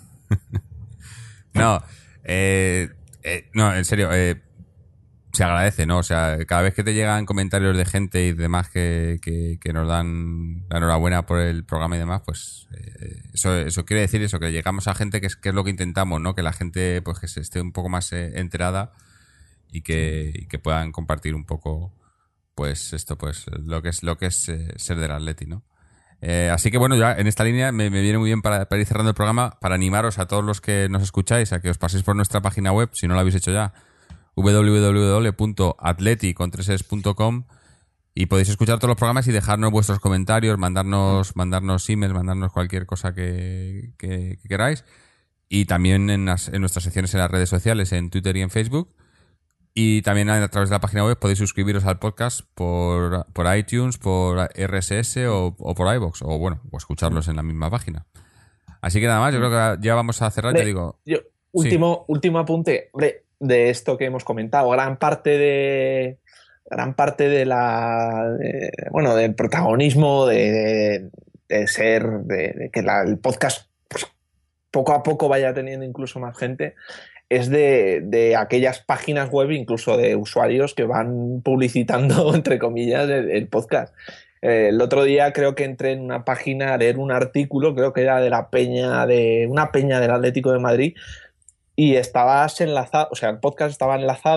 No, eh, eh, no, en serio, eh, se agradece, ¿no? O sea, cada vez que te llegan comentarios de gente y demás que, que, que nos dan la enhorabuena por el programa y demás, pues eh, eso, eso quiere decir eso, que llegamos a gente que es, que es lo que intentamos, ¿no? Que la gente pues que se esté un poco más eh, enterada y que, y que puedan compartir un poco, pues esto, pues lo que es lo que es eh, ser del Atleti, ¿no? Eh, así que bueno, ya en esta línea me, me viene muy bien para, para ir cerrando el programa, para animaros a todos los que nos escucháis a que os paséis por nuestra página web, si no lo habéis hecho ya, doble u doble u doble u punto atleti con tres es punto com, y podéis escuchar todos los programas y dejarnos vuestros comentarios, mandarnos mandarnos email, mandarnos cualquier cosa que, que, que queráis, y también en, las, en nuestras secciones en las redes sociales, en Twitter y en Facebook. Y también a través de la página web podéis suscribiros al podcast por, por iTunes, por R S S o, o por iVoox, o bueno, o escucharlos en la misma página. Así que nada más, yo creo que ya vamos a cerrar, Hombre, te digo. Yo, último, último apunte, hombre, de esto que hemos comentado. Gran parte de gran parte de la de- bueno, del protagonismo de, de- de ser de, de que la- el podcast pues, poco a poco vaya teniendo incluso más gente, es de, de aquellas páginas web, incluso de usuarios que van publicitando, entre comillas, el, el podcast. Eh, el otro día creo que entré en una página a leer un artículo, creo que era de la peña, de una peña del Atlético de Madrid, y estabas enlazado, o sea, el podcast estaba enlazado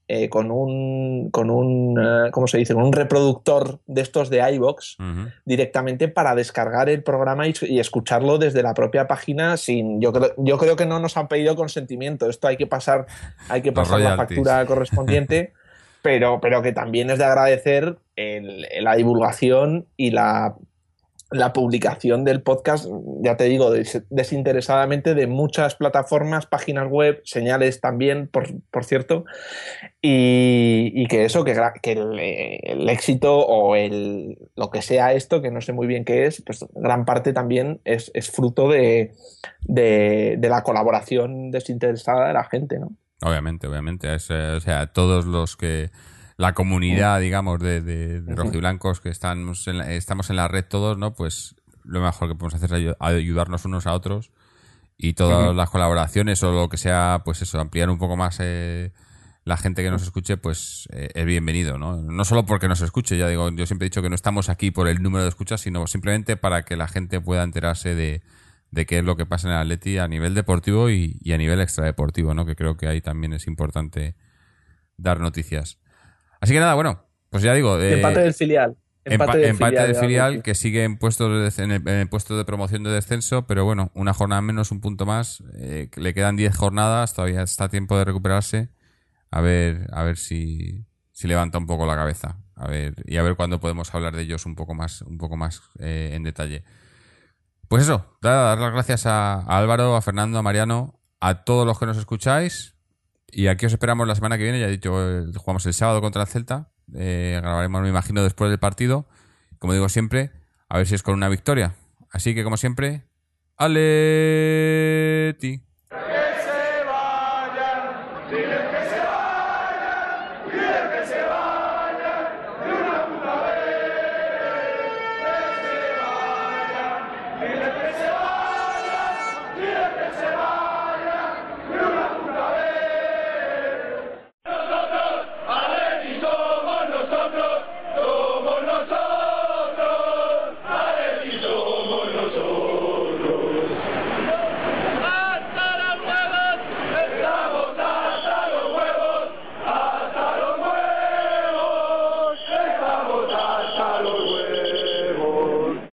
eh, con un, con un uh, ¿cómo se dice? Un reproductor de estos de iVoox uh-huh. directamente para descargar el programa y, y escucharlo desde la propia página sin, yo creo, yo creo que no nos han pedido consentimiento. Esto hay que pasar, hay que pasar la factura correspondiente, pero, pero que también es de agradecer el, la divulgación y la la publicación del podcast, ya te digo, des, desinteresadamente de muchas plataformas, páginas web, señales también, por, por cierto, y, y que eso, que, que el, el éxito o el, lo que sea esto, que no sé muy bien qué es, pues gran parte también es, es fruto de, de, de la colaboración desinteresada de la gente, ¿no? Obviamente, obviamente. Es, eh, o sea, todos los que... La comunidad, digamos, de, de, de rojiblancos que estamos en, la, estamos en la red todos, ¿no? Pues lo mejor que podemos hacer es ayudarnos unos a otros y todas uh-huh. las colaboraciones o lo que sea, pues eso, ampliar un poco más eh, la gente que nos escuche, pues eh, es bienvenido, ¿no? No solo porque nos escuche, ya digo, yo siempre he dicho que no estamos aquí por el número de escuchas, sino simplemente para que la gente pueda enterarse de, de qué es lo que pasa en el Atleti a nivel deportivo y, y a nivel extradeportivo, ¿no? Que creo que ahí también es importante dar noticias. Así que nada, bueno, pues ya digo... Eh, empate del filial. Empate, empa- del, empate filial, del filial, que sigue en, puestos de, en, el, en el puesto de promoción de descenso, pero bueno, una jornada menos, un punto más. Eh, le quedan diez jornadas, todavía está a tiempo de recuperarse. A ver a ver si, si levanta un poco la cabeza. A ver y a ver cuándo podemos hablar de ellos un poco más, un poco más eh, en detalle. Pues eso, dar las gracias a, a Álvaro, a Fernando, a Mariano, a todos los que nos escucháis. Y aquí os esperamos la semana que viene. Ya he dicho, jugamos el sábado contra el Celta. Eh, grabaremos, me imagino, después del partido. Como digo siempre, a ver si es con una victoria. Así que, como siempre, ¡Atleti!